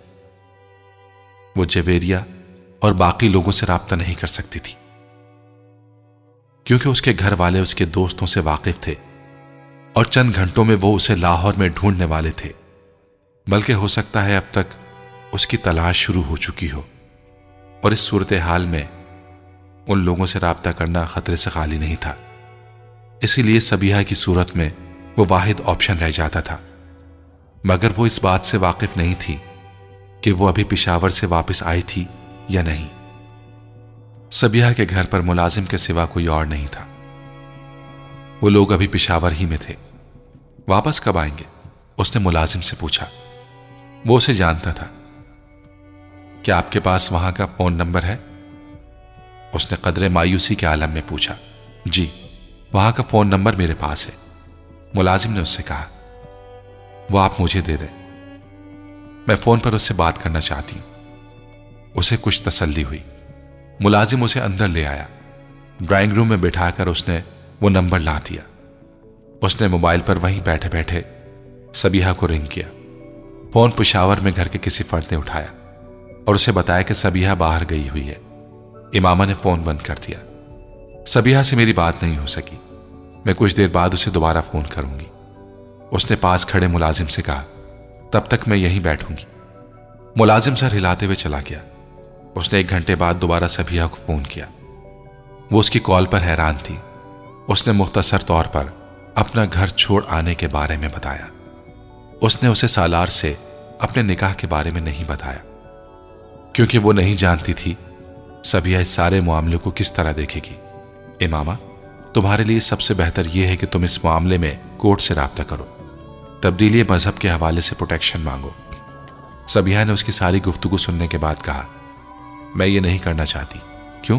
S1: وہ جویریہ اور باقی لوگوں سے رابطہ نہیں کر سکتی تھی، کیونکہ اس کے گھر والے اس کے دوستوں سے واقف تھے اور چند گھنٹوں میں وہ اسے لاہور میں ڈھونڈنے والے تھے. بلکہ ہو سکتا ہے اب تک اس کی تلاش شروع ہو چکی ہو، اور اس صورتحال میں ان لوگوں سے رابطہ کرنا خطرے سے خالی نہیں تھا. اسی لیے صبیحہ کی صورت میں وہ واحد آپشن رہ جاتا تھا. مگر وہ اس بات سے واقف نہیں تھی کہ وہ ابھی پشاور سے واپس آئی تھی یا نہیں. صبیحہ کے گھر پر ملازم کے سوا کوئی اور نہیں تھا. وہ لوگ ابھی پشاور ہی میں تھے. واپس کب آئیں گے؟ اس نے ملازم سے پوچھا. وہ اسے جانتا تھا. کیا آپ کے پاس وہاں کا فون نمبر ہے؟ اس نے قدرے مایوسی کے عالم میں پوچھا. جی، وہاں کا فون نمبر میرے پاس ہے. ملازم نے اس سے کہا. وہ آپ مجھے دے دیں، میں فون پر اس سے بات کرنا چاہتی ہوں. اسے کچھ تسلی ہوئی. ملازم اسے اندر لے آیا. ڈرائنگ روم میں بٹھا کر اس نے وہ نمبر لا دیا. اس نے موبائل پر وہیں بیٹھے بیٹھے صبیحہ کو رنگ کیا. فون پشاور میں گھر کے کسی فرد نے اٹھایا اور اسے بتایا کہ صبیحہ باہر گئی ہوئی ہے. امامہ نے فون بند کر دیا. صبیحہ سے میری بات نہیں ہو سکی، میں کچھ دیر بعد اسے دوبارہ فون کروں گی. اس نے پاس کھڑے ملازم سے کہا. تب تک میں یہیں بیٹھوں گی. ملازم سر ہلاتے ہوئے چلا گیا. اس نے ایک گھنٹے بعد دوبارہ صبیحہ کو فون کیا. وہ اس کی کال پر حیران تھی. اس نے مختصر طور پر اپنا گھر چھوڑ آنے کے بارے میں بتایا. اس نے اسے سالار سے اپنے نکاح کے بارے میں نہیں بتایا، کیونکہ وہ نہیں جانتی تھی صبیحہ اس سارے معاملے کو کس طرح دیکھے گی. امامہ، تمہارے لیے سب سے بہتر یہ ہے کہ تم اس معاملے میں کورٹ سے رابطہ کرو. تبدیلی مذہب کے حوالے سے پروٹیکشن مانگو. صبیحہ نے اس کی ساری گفتگو سننے کے بعد کہا. میں یہ نہیں کرنا چاہتی. کیوں؟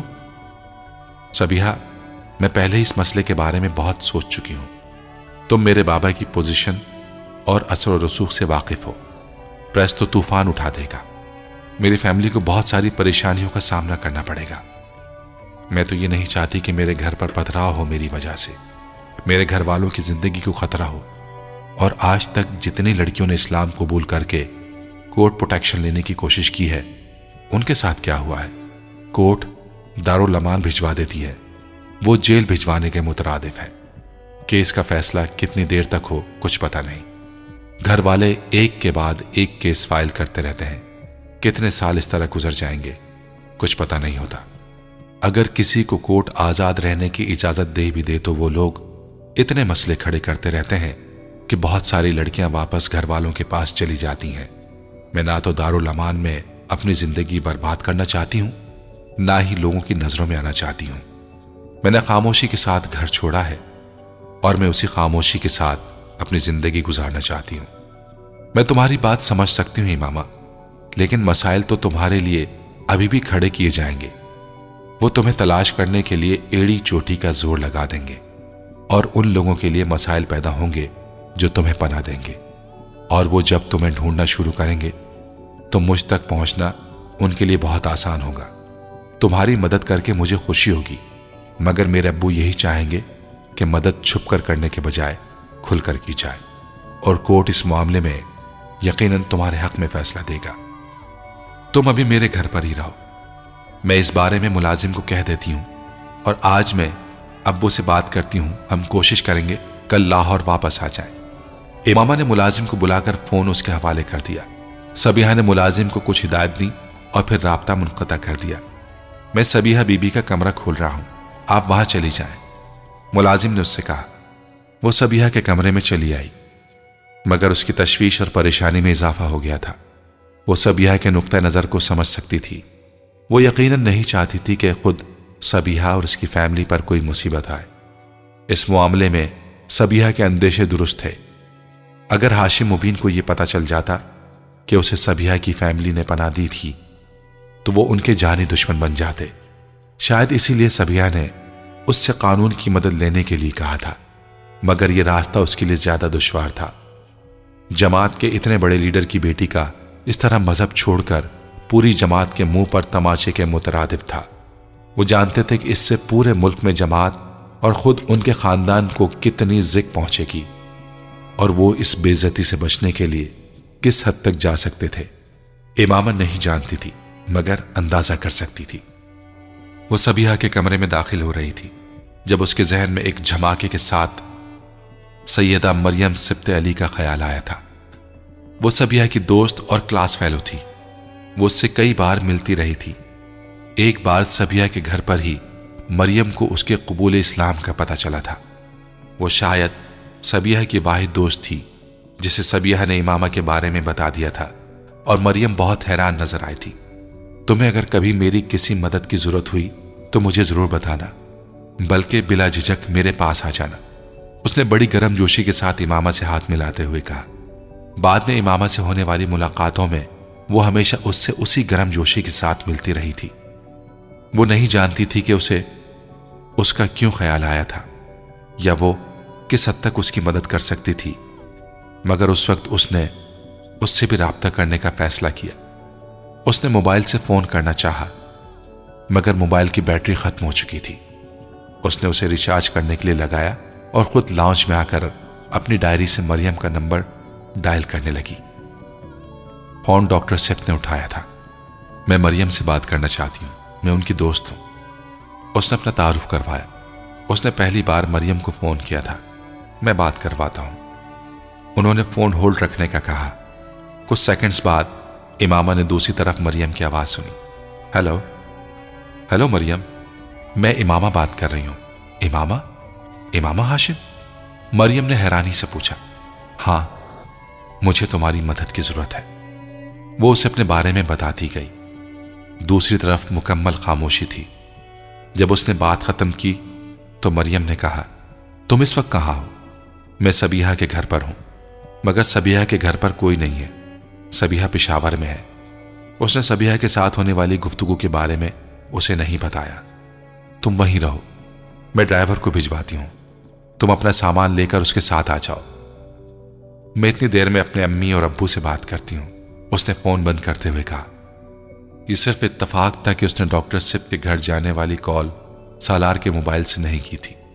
S1: صبیحہ، میں پہلے اس مسئلے کے بارے میں بہت سوچ چکی ہوں. تم میرے بابا کی پوزیشن اور اثر و رسوخ سے واقف ہو. پریس تو طوفان اٹھا دے گا. میری فیملی کو بہت ساری پریشانیوں کا سامنا کرنا پڑے گا. میں تو یہ نہیں چاہتی کہ میرے گھر پر پتھراؤ ہو میری وجہ سے، میرے گھر والوں کی زندگی کو خطرہ ہو. اور آج تک جتنی لڑکیوں نے اسلام قبول کر کے کورٹ پروٹیکشن لینے کی کوشش کی ہے، ان کے ساتھ کیا ہوا ہے؟ کورٹ دارالامان بھجوا دیتی ہے. وہ جیل بھجوانے کے مترادف ہے. کیس کا فیصلہ کتنی دیر تک ہو کچھ پتہ نہیں. گھر والے ایک کے بعد ایک کیس فائل کرتے رہتے ہیں. کتنے سال اس طرح گزر جائیں گے کچھ پتہ نہیں ہوتا. اگر کسی کو کورٹ آزاد رہنے کی اجازت دے بھی دے تو وہ لوگ اتنے مسئلے کھڑے کرتے رہتے ہیں کہ بہت ساری لڑکیاں واپس گھر والوں کے پاس چلی جاتی ہیں. میں نہ تو دارالامان میں اپنی زندگی برباد کرنا چاہتی ہوں، نہ ہی لوگوں کی نظروں میں آنا چاہتی ہوں. میں نے خاموشی کے ساتھ گھر چھوڑا ہے اور میں اسی خاموشی کے ساتھ اپنی زندگی گزارنا چاہتی ہوں. میں تمہاری بات سمجھ سکتی ہوں امامہ، لیکن مسائل تو تمہارے لیے ابھی بھی کھڑے کیے جائیں گے. وہ تمہیں تلاش کرنے کے لیے ایڑی چوٹی کا زور لگا دیں گے، اور ان لوگوں کے لیے مسائل پیدا ہوں گے جو تمہیں پناہ دیں گے. اور وہ جب تمہیں ڈھونڈنا شروع کریں گے تو مجھ تک پہنچنا ان کے لیے بہت آسان ہوگا. تمہاری مدد کر کے مجھے خوشی ہوگی، مگر میرے ابو یہی چاہیں گے کہ مدد چھپ کر کرنے کے بجائے کھل کر کی جائے، اور کورٹ اس معاملے میں یقیناً تمہارے حق میں فیصلہ دے گا. تم ابھی میرے گھر پر ہی رہو. میں اس بارے میں ملازم کو کہہ دیتی ہوں، اور آج میں ابو سے بات کرتی ہوں. ہم کوشش کریں گے کل لاہور واپس آ جائیں. امامہ نے ملازم کو بلا کر فون اس کے حوالے کر دیا. صبیحہ نے ملازم کو کچھ ہدایت دی اور پھر رابطہ منقطع کر دیا. میں صبیحہ بی بی کا کمرہ کھول رہا ہوں، آپ وہاں چلی جائیں. ملازم نے اس سے کہا. وہ صبیحہ کے کمرے میں چلی آئی، مگر اس کی تشویش اور پریشانی میں اضافہ ہو گیا تھا. وہ صبیحہ کے نقطہ نظر کو سمجھ سکتی تھی. وہ یقیناً نہیں چاہتی تھی کہ خود صبیحہ اور اس کی فیملی پر کوئی مصیبت آئے. اس معاملے میں صبیحہ کے اندیشے درست تھے. اگر ہاشم مبین کو یہ پتہ چل جاتا کہ اسے سبیہ کی فیملی نے پناہ دی تھی تو وہ ان کے جانی دشمن بن جاتے۔ شاید اسی لیے سبیہ نے اس سے قانون کی مدد لینے کے لیے کہا تھا، مگر یہ راستہ اس کے لیے زیادہ دشوار تھا۔ جماعت کے اتنے بڑے لیڈر کی بیٹی کا اس طرح مذہب چھوڑ کر پوری جماعت کے منہ پر تماچے کے مترادف تھا۔ وہ جانتے تھے کہ اس سے پورے ملک میں جماعت اور خود ان کے خاندان کو کتنی زک پہنچے گی، اور وہ اس بے عزتی سے بچنے کے لیے کس حد تک جا سکتے تھے۔ امامہ نہیں جانتی تھی مگر اندازہ کر سکتی تھی۔ وہ سبیہ کے کمرے میں داخل ہو رہی تھی جب اس کے ذہن میں ایک جھماکے کے ساتھ سیدہ مریم سبط علی کا خیال آیا تھا۔ وہ سبیہ کی دوست اور کلاس فیلو تھی۔ وہ اس سے کئی بار ملتی رہی تھی۔ ایک بار سبیہ کے گھر پر ہی مریم کو اس کے قبول اسلام کا پتہ چلا تھا۔ وہ شاید سبیہ کی واحد دوست تھی جسے سبیہ نے امامہ کے بارے میں بتا دیا تھا، اور مریم بہت حیران نظر آئی تھی۔ تمہیں اگر کبھی میری کسی مدد کی ضرورت ہوئی تو مجھے ضرور بتانا، بلکہ بلا جھجک میرے پاس آ جانا، اس نے بڑی گرم جوشی کے ساتھ امامہ سے ہاتھ ملاتے ہوئے کہا۔ بعد میں امامہ سے ہونے والی ملاقاتوں میں وہ ہمیشہ اس سے اسی گرم جوشی کے ساتھ ملتی رہی تھی۔ وہ نہیں جانتی تھی کہ اسے اس کا کیوں خیال آیا تھا یا وہ کس حد تک اس کی مدد کر سکتی تھی، مگر اس وقت اس نے اس سے بھی رابطہ کرنے کا فیصلہ کیا۔ اس نے موبائل سے فون کرنا چاہا مگر موبائل کی بیٹری ختم ہو چکی تھی۔ اس نے اسے ریچارج کرنے کے لیے لگایا اور خود لاؤنج میں آ کر اپنی ڈائری سے مریم کا نمبر ڈائل کرنے لگی۔ فون ڈاکٹر سبط نے اٹھایا تھا۔ میں مریم سے بات کرنا چاہتی ہوں، میں ان کی دوست ہوں۔ اس نے اپنا تعارف کروایا۔ اس نے پہلی بار مریم کو فون کیا تھا۔ میں بات کرواتا ہوں۔ انہوں نے فون ہولڈ رکھنے کا کہا۔ کچھ سیکنڈز بعد امامہ نے دوسری طرف مریم کی آواز سنی۔ ہیلو ہیلو مریم، میں امامہ بات کر رہی ہوں۔ امامہ امامہ ہاشم؟ مریم نے حیرانی سے پوچھا۔ ہاں، مجھے تمہاری مدد کی ضرورت ہے۔ وہ اسے اپنے بارے میں بتاتی گئی۔ دوسری طرف مکمل خاموشی تھی۔ جب اس نے بات ختم کی تو مریم نے کہا، تم اس وقت کہاں ہو؟ میں سبیہ کے گھر پر ہوں، مگر سبیہ کے گھر پر کوئی نہیں ہے۔ سبیہ پشاور میں ہے۔ اس نے سبیہ کے ساتھ ہونے والی گفتگو کے بارے میں اسے نہیں بتایا۔ تم وہیں رہو، میں ڈرائیور کو بھجواتی ہوں، تم اپنا سامان لے کر اس کے ساتھ آ جاؤ۔ میں اتنی دیر میں اپنے امی اور ابو سے بات کرتی ہوں، اس نے فون بند کرتے ہوئے کہا۔ یہ صرف اتفاق تھا کہ اس نے ڈاکٹر سبط کے گھر جانے والی کال سالار کے موبائل سے نہیں کی تھی،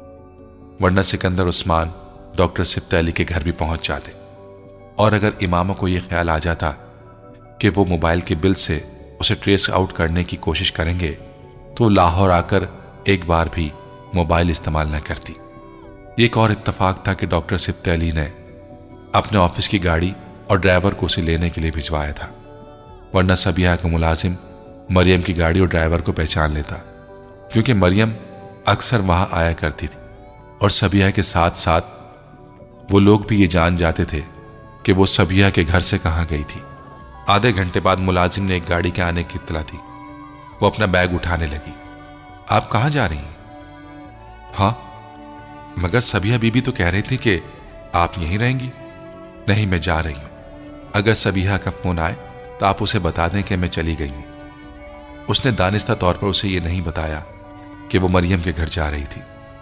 S1: ورنہ سکندر عثمان ڈاکٹر سبط علی کے گھر بھی پہنچ جاتے، اور اگر امامہ کو یہ خیال آ جاتا کہ وہ موبائل کے بل سے اسے ٹریس آؤٹ کرنے کی کوشش کریں گے تو لاہور آ کر ایک بار بھی موبائل استعمال نہ کرتی۔ یہ ایک اور اتفاق تھا کہ ڈاکٹر سبط علی نے اپنے آفس کی گاڑی اور ڈرائیور کو اسے لینے کے لیے بھجوایا تھا، ورنہ سبیہ کا ملازم مریم کی گاڑی اور ڈرائیور کو پہچان لیتا، کیونکہ مریم اکثر وہاں آیا کرتی تھی، اور سبیہ کے ساتھ ساتھ وہ لوگ بھی یہ جان جاتے تھے کہ وہ سبیہ کے گھر سے کہاں گئی تھی۔ آدھے گھنٹے بعد ملازم نے ایک گاڑی کے آنے کی اطلاع دی۔ وہ اپنا بیگ اٹھانے لگی۔ آپ کہاں جا رہی ہیں؟ ہاں، مگر سبیہ بی بی تو کہہ رہی تھی کہ آپ یہیں رہیں گی۔ نہیں، میں جا رہی ہوں۔ اگر سبیہ کا فون آئے تو آپ اسے بتا دیں کہ میں چلی گئی ہوں۔ اس نے دانستہ طور پر اسے یہ نہیں بتایا کہ وہ مریم کے گھر جا رہی تھی۔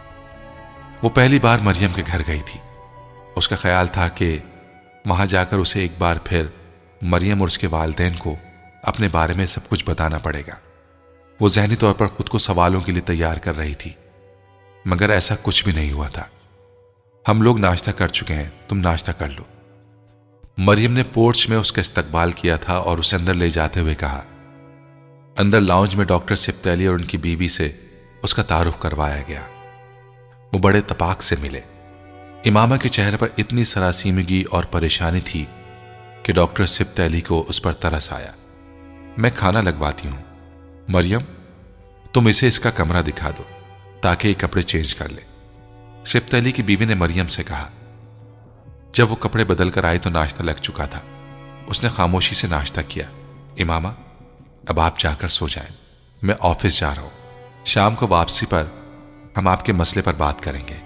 S1: وہ پہلی بار مریم کے گھر گئی تھی۔ اس کا خیال تھا کہ وہاں جا کر اسے ایک بار پھر مریم اور اس کے والدین کو اپنے بارے میں سب کچھ بتانا پڑے گا۔ وہ ذہنی طور پر خود کو سوالوں کے لیے تیار کر رہی تھی، مگر ایسا کچھ بھی نہیں ہوا تھا۔ ہم لوگ ناشتہ کر چکے ہیں، تم ناشتہ کر لو۔ مریم نے پورچ میں اس کا استقبال کیا تھا اور اسے اندر لے جاتے ہوئے کہا۔ اندر لاؤنج میں ڈاکٹر سبط علی اور ان کی بیوی سے اس کا تعارف کروایا گیا۔ وہ بڑے اتفاق سے ملے۔ امامہ کے چہرے پر اتنی سراسیمگی اور پریشانی تھی کہ ڈاکٹر سبط علی کو اس پر ترس آیا۔ میں کھانا لگواتی ہوں، مریم تم اسے اس کا کمرہ دکھا دو تاکہ یہ کپڑے چینج کر لے، سبط علی کی بیوی نے مریم سے کہا۔ جب وہ کپڑے بدل کر آئی تو ناشتہ لگ چکا تھا۔ اس نے خاموشی سے ناشتہ کیا۔ امامہ اب آپ جا کر سو جائیں، میں آفس جا رہا ہوں، شام کو واپسی پر ہم آپ کے مسئلے پر بات کریں گے۔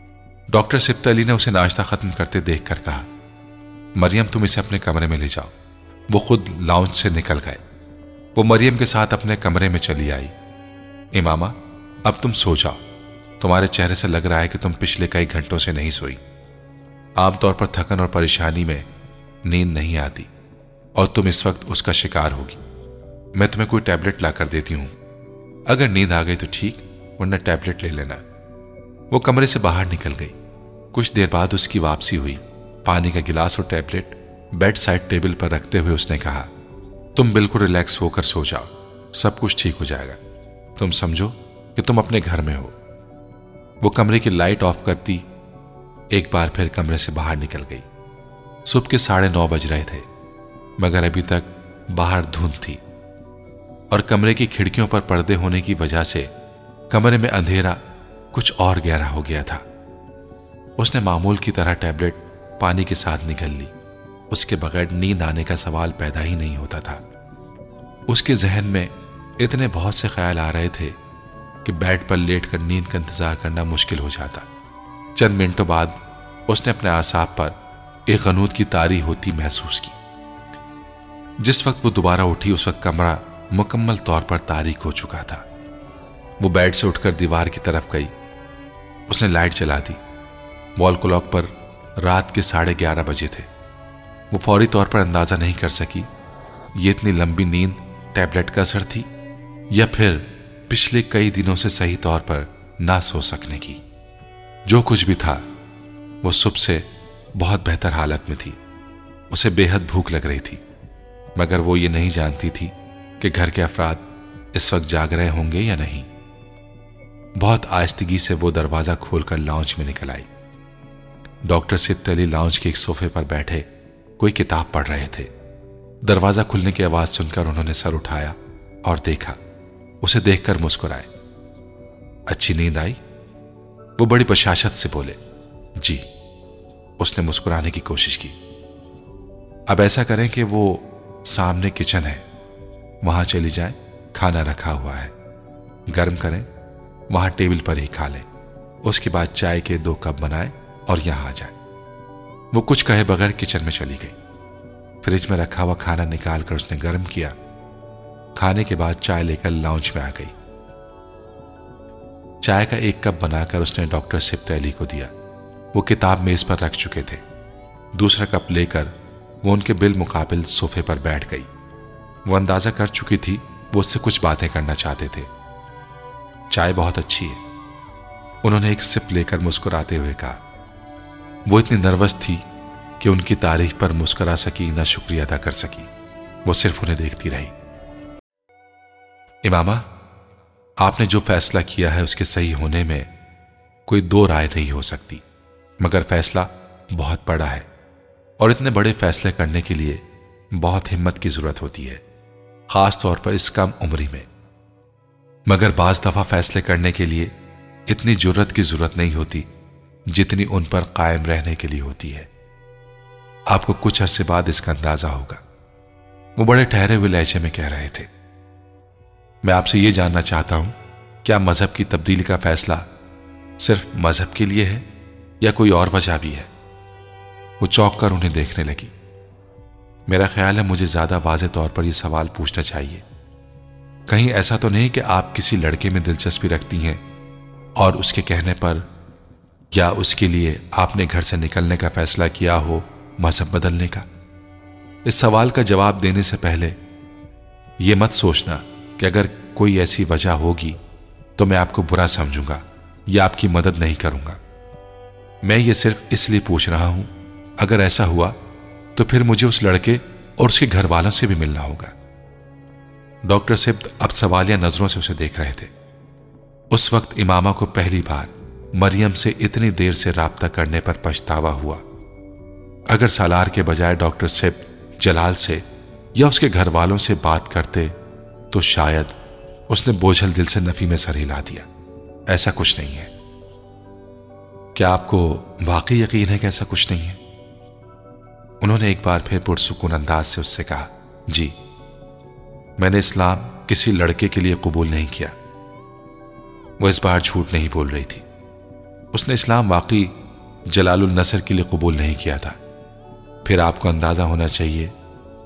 S1: ڈاکٹر سبط علی نے اسے ناشتہ ختم کرتے دیکھ کر کہا، مریم تم اسے اپنے کمرے میں لے جاؤ، وہ خود لاؤنج سے نکل گئے۔ وہ مریم کے ساتھ اپنے کمرے میں چلی آئی۔ امامہ اب تم سو جاؤ، تمہارے چہرے سے لگ رہا ہے کہ تم پچھلے کئی گھنٹوں سے نہیں سوئی۔ عام طور پر تھکن اور پریشانی میں نیند نہیں آتی اور تم اس وقت اس کا شکار ہوگی۔ میں تمہیں کوئی ٹیبلٹ لا کر دیتی ہوں، اگر نیند آ گئی تو ٹھیک، ورنہ ٹیبلٹ لے لینا۔ وہ کمرے سے باہر نکل گئی۔ کچھ دیر بعد اس کی واپسی ہوئی۔ پانی کا گلاس اور ٹیبلٹ بیڈ سائڈ ٹیبل پر رکھتے ہوئے اس نے کہا، تم بالکل ریلیکس ہو کر سو جاؤ، سب کچھ ٹھیک ہو جائے گا۔ تم سمجھو کہ تم اپنے گھر میں ہو۔ وہ کمرے کی لائٹ آف کرتی ایک بار پھر کمرے سے باہر نکل گئی۔ صبح کے ساڑھے نو بج رہے تھے، مگر ابھی تک باہر دھند تھی اور کمرے کی کھڑکیوں پر پردے ہونے کی وجہ سے کمرے میں اندھیرا کچھ اور گہرا ہو گیا تھا۔ اس نے معمول کی طرح ٹیبلٹ پانی کے ساتھ نگل لی۔ اس کے بغیر نیند آنے کا سوال پیدا ہی نہیں ہوتا تھا۔ اس کے ذہن میں اتنے بہت سے خیال آ رہے تھے کہ بیڈ پر لیٹ کر نیند کا انتظار کرنا مشکل ہو جاتا۔ چند منٹوں بعد اس نے اپنے اعصاب پر ایک غنود کی طاری ہوتی محسوس کی۔ جس وقت وہ دوبارہ اٹھی اس وقت کمرہ مکمل طور پر تاریک ہو چکا تھا۔ وہ بیڈ سے اٹھ کر دیوار کی طرف گئی۔ اس نے لائٹ جلا دی۔ وال کلاک پر رات کے ساڑھے گیارہ بجے تھے۔ وہ فوری طور پر اندازہ نہیں کر سکی یہ اتنی لمبی نیند ٹیبلٹ کا اثر تھی یا پھر پچھلے کئی دنوں سے صحیح طور پر نہ سو سکنے کی۔ جو کچھ بھی تھا وہ صبح سے بہت بہتر حالت میں تھی۔ اسے بے حد بھوک لگ رہی تھی، مگر وہ یہ نہیں جانتی تھی کہ گھر کے افراد اس وقت جاگ رہے ہوں گے یا نہیں۔ بہت آہستگی سے وہ دروازہ کھول کر لاؤنج میں نکل آئی۔ ڈاکٹر سبت علی لاؤنج کے ایک صوفے پر بیٹھے کوئی کتاب پڑھ رہے تھے۔ دروازہ کھلنے کی آواز سن کر انہوں نے سر اٹھایا اور دیکھا۔ اسے دیکھ کر مسکرائے۔ اچھی نیند آئی؟ وہ بڑی بشاشت سے بولے۔ جی۔ اس نے مسکرانے کی کوشش کی۔ اب ایسا کریں کہ وہ سامنے کچن ہے، وہاں چلی جائیں، کھانا رکھا ہوا ہے، گرم کریں، وہاں ٹیبل پر ہی کھا لیں۔ اس کے بعد چائے کے دو کپ بنائیں اور یہاں آ جائیں۔ وہ کچھ کہے بغیر کچن میں چلی گئی۔ فریج میں رکھا ہوا کھانا نکال کر اس نے گرم کیا۔ کھانے کے بعد چائے لے کر لاؤنج میں آ گئی۔ چائے کا ایک کپ بنا کر اس نے ڈاکٹر سبت علی کو دیا۔ وہ کتاب میز پر رکھ چکے تھے۔ دوسرا کپ لے کر وہ ان کے بالمقابل صوفے پر بیٹھ گئی۔ وہ اندازہ کر چکی تھی وہ اس سے کچھ باتیں کرنا چاہتے تھے۔ چائے بہت اچھی ہے، انہوں نے ایک سپ لے کر مسکراتے ہوئے کہا۔ وہ اتنی نروس تھی کہ ان کی تعریف پر مسکرا سکی نہ شکریہ ادا کر سکی۔ وہ صرف انہیں دیکھتی رہی۔ امامہ، آپ نے جو فیصلہ کیا ہے اس کے صحیح ہونے میں کوئی دو رائے نہیں ہو سکتی، مگر فیصلہ بہت بڑا ہے اور اتنے بڑے فیصلے کرنے کے لیے بہت ہمت کی ضرورت ہوتی ہے، خاص طور پر اس کم عمری میں۔ مگر بعض دفعہ فیصلے کرنے کے لیے اتنی جرت کی ضرورت نہیں ہوتی جتنی ان پر قائم رہنے کے لیے ہوتی ہے۔ آپ کو کچھ عرصے بعد اس کا اندازہ ہوگا۔ وہ بڑے ٹھہرے ہوئے لہجے میں کہہ رہے تھے۔ میں آپ سے یہ جاننا چاہتا ہوں، کیا مذہب کی تبدیلی کا فیصلہ صرف مذہب کے لیے ہے یا کوئی اور وجہ بھی ہے؟ وہ چونک کر انہیں دیکھنے لگی۔ میرا خیال ہے مجھے زیادہ واضح طور پر یہ سوال پوچھنا چاہیے۔ کہیں ایسا تو نہیں کہ آپ کسی لڑکے میں دلچسپی رکھتی ہیں اور اس کے کہنے پر یا اس کے لیے آپ نے گھر سے نکلنے کا فیصلہ کیا ہو مذہب بدلنے کا؟ اس سوال کا جواب دینے سے پہلے یہ مت سوچنا کہ اگر کوئی ایسی وجہ ہوگی تو میں آپ کو برا سمجھوں گا یا آپ کی مدد نہیں کروں گا۔ میں یہ صرف اس لیے پوچھ رہا ہوں، اگر ایسا ہوا تو پھر مجھے اس لڑکے اور اس کے گھر والوں سے بھی ملنا ہوگا۔ ڈاکٹر سبت اب سوالیہ نظروں سے اسے دیکھ رہے تھے۔ اس وقت امامہ کو پہلی بار مریم سے اتنی دیر سے رابطہ کرنے پر پچھتاوا ہوا۔ اگر سالار کے بجائے ڈاکٹر سبت جلال سے یا اس کے گھر والوں سے بات کرتے تو شاید اس نے بوجھل دل سے نفی میں سر ہلا دیا۔ ایسا کچھ نہیں ہے۔ کیا آپ کو واقعی یقین ہے کہ ایسا کچھ نہیں ہے؟ انہوں نے ایک بار پھر پرسکون انداز سے اس سے کہا، جی، میں نے اسلام کسی لڑکے کے لیے قبول نہیں کیا۔ وہ اس بار جھوٹ نہیں بول رہی تھی۔ اس نے اسلام واقعی جلال النصر کے لیے قبول نہیں کیا تھا۔ پھر آپ کو اندازہ ہونا چاہیے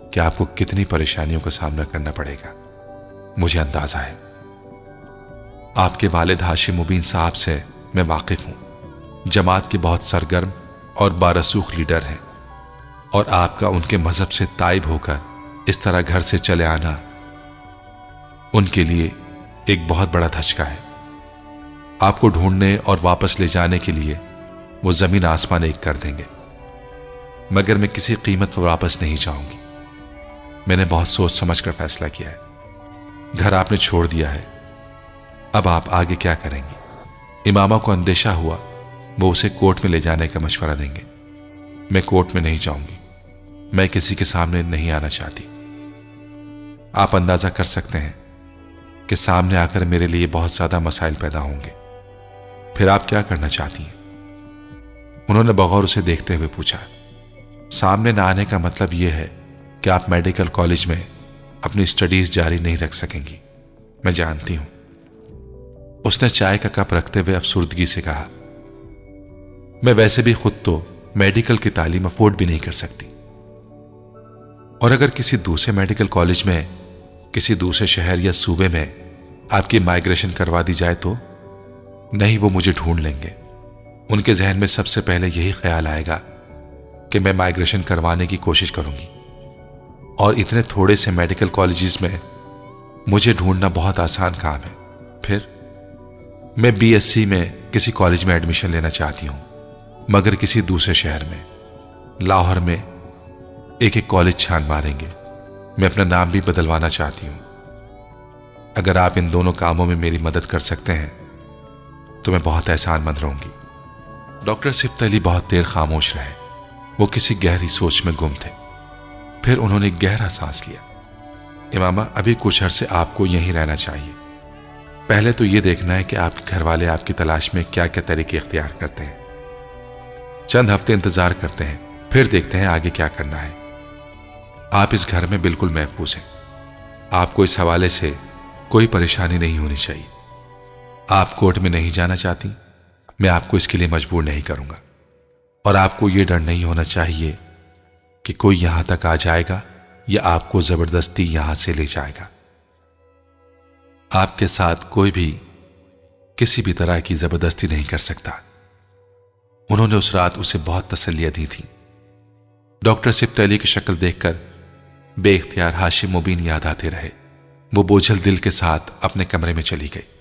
S1: کہ آپ کو کتنی پریشانیوں کا سامنا کرنا پڑے گا، مجھے اندازہ ہے۔ آپ کے والد ہاشم مبین صاحب سے میں واقف ہوں، جماعت کے بہت سرگرم اور بارسوخ لیڈر ہیں، اور آپ کا ان کے مذہب سے تائب ہو کر اس طرح گھر سے چلے آنا ان کے لیے ایک بہت بڑا دھچکا ہے۔ آپ کو ڈھونڈنے اور واپس لے جانے کے لیے وہ زمین آسمان ایک کر دیں گے، مگر میں کسی قیمت پر واپس نہیں جاؤں گی۔ میں نے بہت سوچ سمجھ کر فیصلہ کیا ہے۔ گھر آپ نے چھوڑ دیا ہے، اب آپ آگے کیا کریں گی؟ امامہ کو اندیشہ ہوا وہ اسے کورٹ میں لے جانے کا مشورہ دیں گے۔ میں کورٹ میں نہیں جاؤں گی، میں کسی کے سامنے نہیں آنا چاہتی۔ آپ اندازہ کر سکتے ہیں کہ سامنے آ کر میرے لیے بہت زیادہ مسائل پیدا ہوں گے۔ پھر آپ کیا کرنا چاہتی ہیں؟ انہوں نے بغور اسے دیکھتے ہوئے پوچھا۔ سامنے نہ آنے کا مطلب یہ ہے کہ آپ میڈیکل کالج میں اپنی سٹڈیز جاری نہیں رکھ سکیں گی، میں جانتی ہوں۔ اس نے چائے کا کپ رکھتے ہوئے افسردگی سے کہا، میں ویسے بھی خود تو میڈیکل کی تعلیم افورڈ بھی نہیں کر سکتی، اور اگر کسی دوسرے میڈیکل کالج میں کسی دوسرے شہر یا صوبے میں آپ کی مائگریشن کروا دی جائے تو نہیں، وہ مجھے ڈھونڈ لیں گے۔ ان کے ذہن میں سب سے پہلے یہی خیال آئے گا کہ میں مائگریشن کروانے کی کوشش کروں گی، اور اتنے تھوڑے سے میڈیکل کالجز میں مجھے ڈھونڈنا بہت آسان کام ہے۔ پھر میں بی ایس سی میں کسی کالج میں ایڈمیشن لینا چاہتی ہوں، مگر کسی دوسرے شہر میں، لاہور میں ایک ایک کالج چھان ماریں گے۔ میں اپنا نام بھی بدلوانا چاہتی ہوں۔ اگر آپ ان دونوں کاموں میں میری مدد کر سکتے ہیں تو میں بہت احسان مند رہوں گی۔ ڈاکٹر صبت علی بہت دیر خاموش رہے، وہ کسی گہری سوچ میں گم تھے۔ پھر انہوں نے گہرا سانس لیا۔ امامہ، ابھی کچھ عرصے آپ کو یہیں رہنا چاہیے۔ پہلے تو یہ دیکھنا ہے کہ آپ کے گھر والے آپ کی تلاش میں کیا کیا طریقے اختیار کرتے ہیں۔ چند ہفتے انتظار کرتے ہیں، پھر دیکھتے ہیں آگے کیا کرنا ہے۔ آپ اس گھر میں بالکل محفوظ ہیں، آپ کو اس حوالے سے کوئی پریشانی نہیں ہونی چاہیے۔ آپ کورٹ میں نہیں جانا چاہتی، میں آپ کو اس کے لیے مجبور نہیں کروں گا، اور آپ کو یہ ڈر نہیں ہونا چاہیے کہ کوئی یہاں تک آ جائے گا یا آپ کو زبردستی یہاں سے لے جائے گا۔ آپ کے ساتھ کوئی بھی کسی بھی طرح کی زبردستی نہیں کر سکتا۔ انہوں نے اس رات اسے بہت تسلیاں دی تھی۔ ڈاکٹر صبت علی کی شکل دیکھ کر بے اختیار ہاشم مبین یاد آتے رہے۔ وہ بوجھل دل کے ساتھ اپنے کمرے میں چلی گئی۔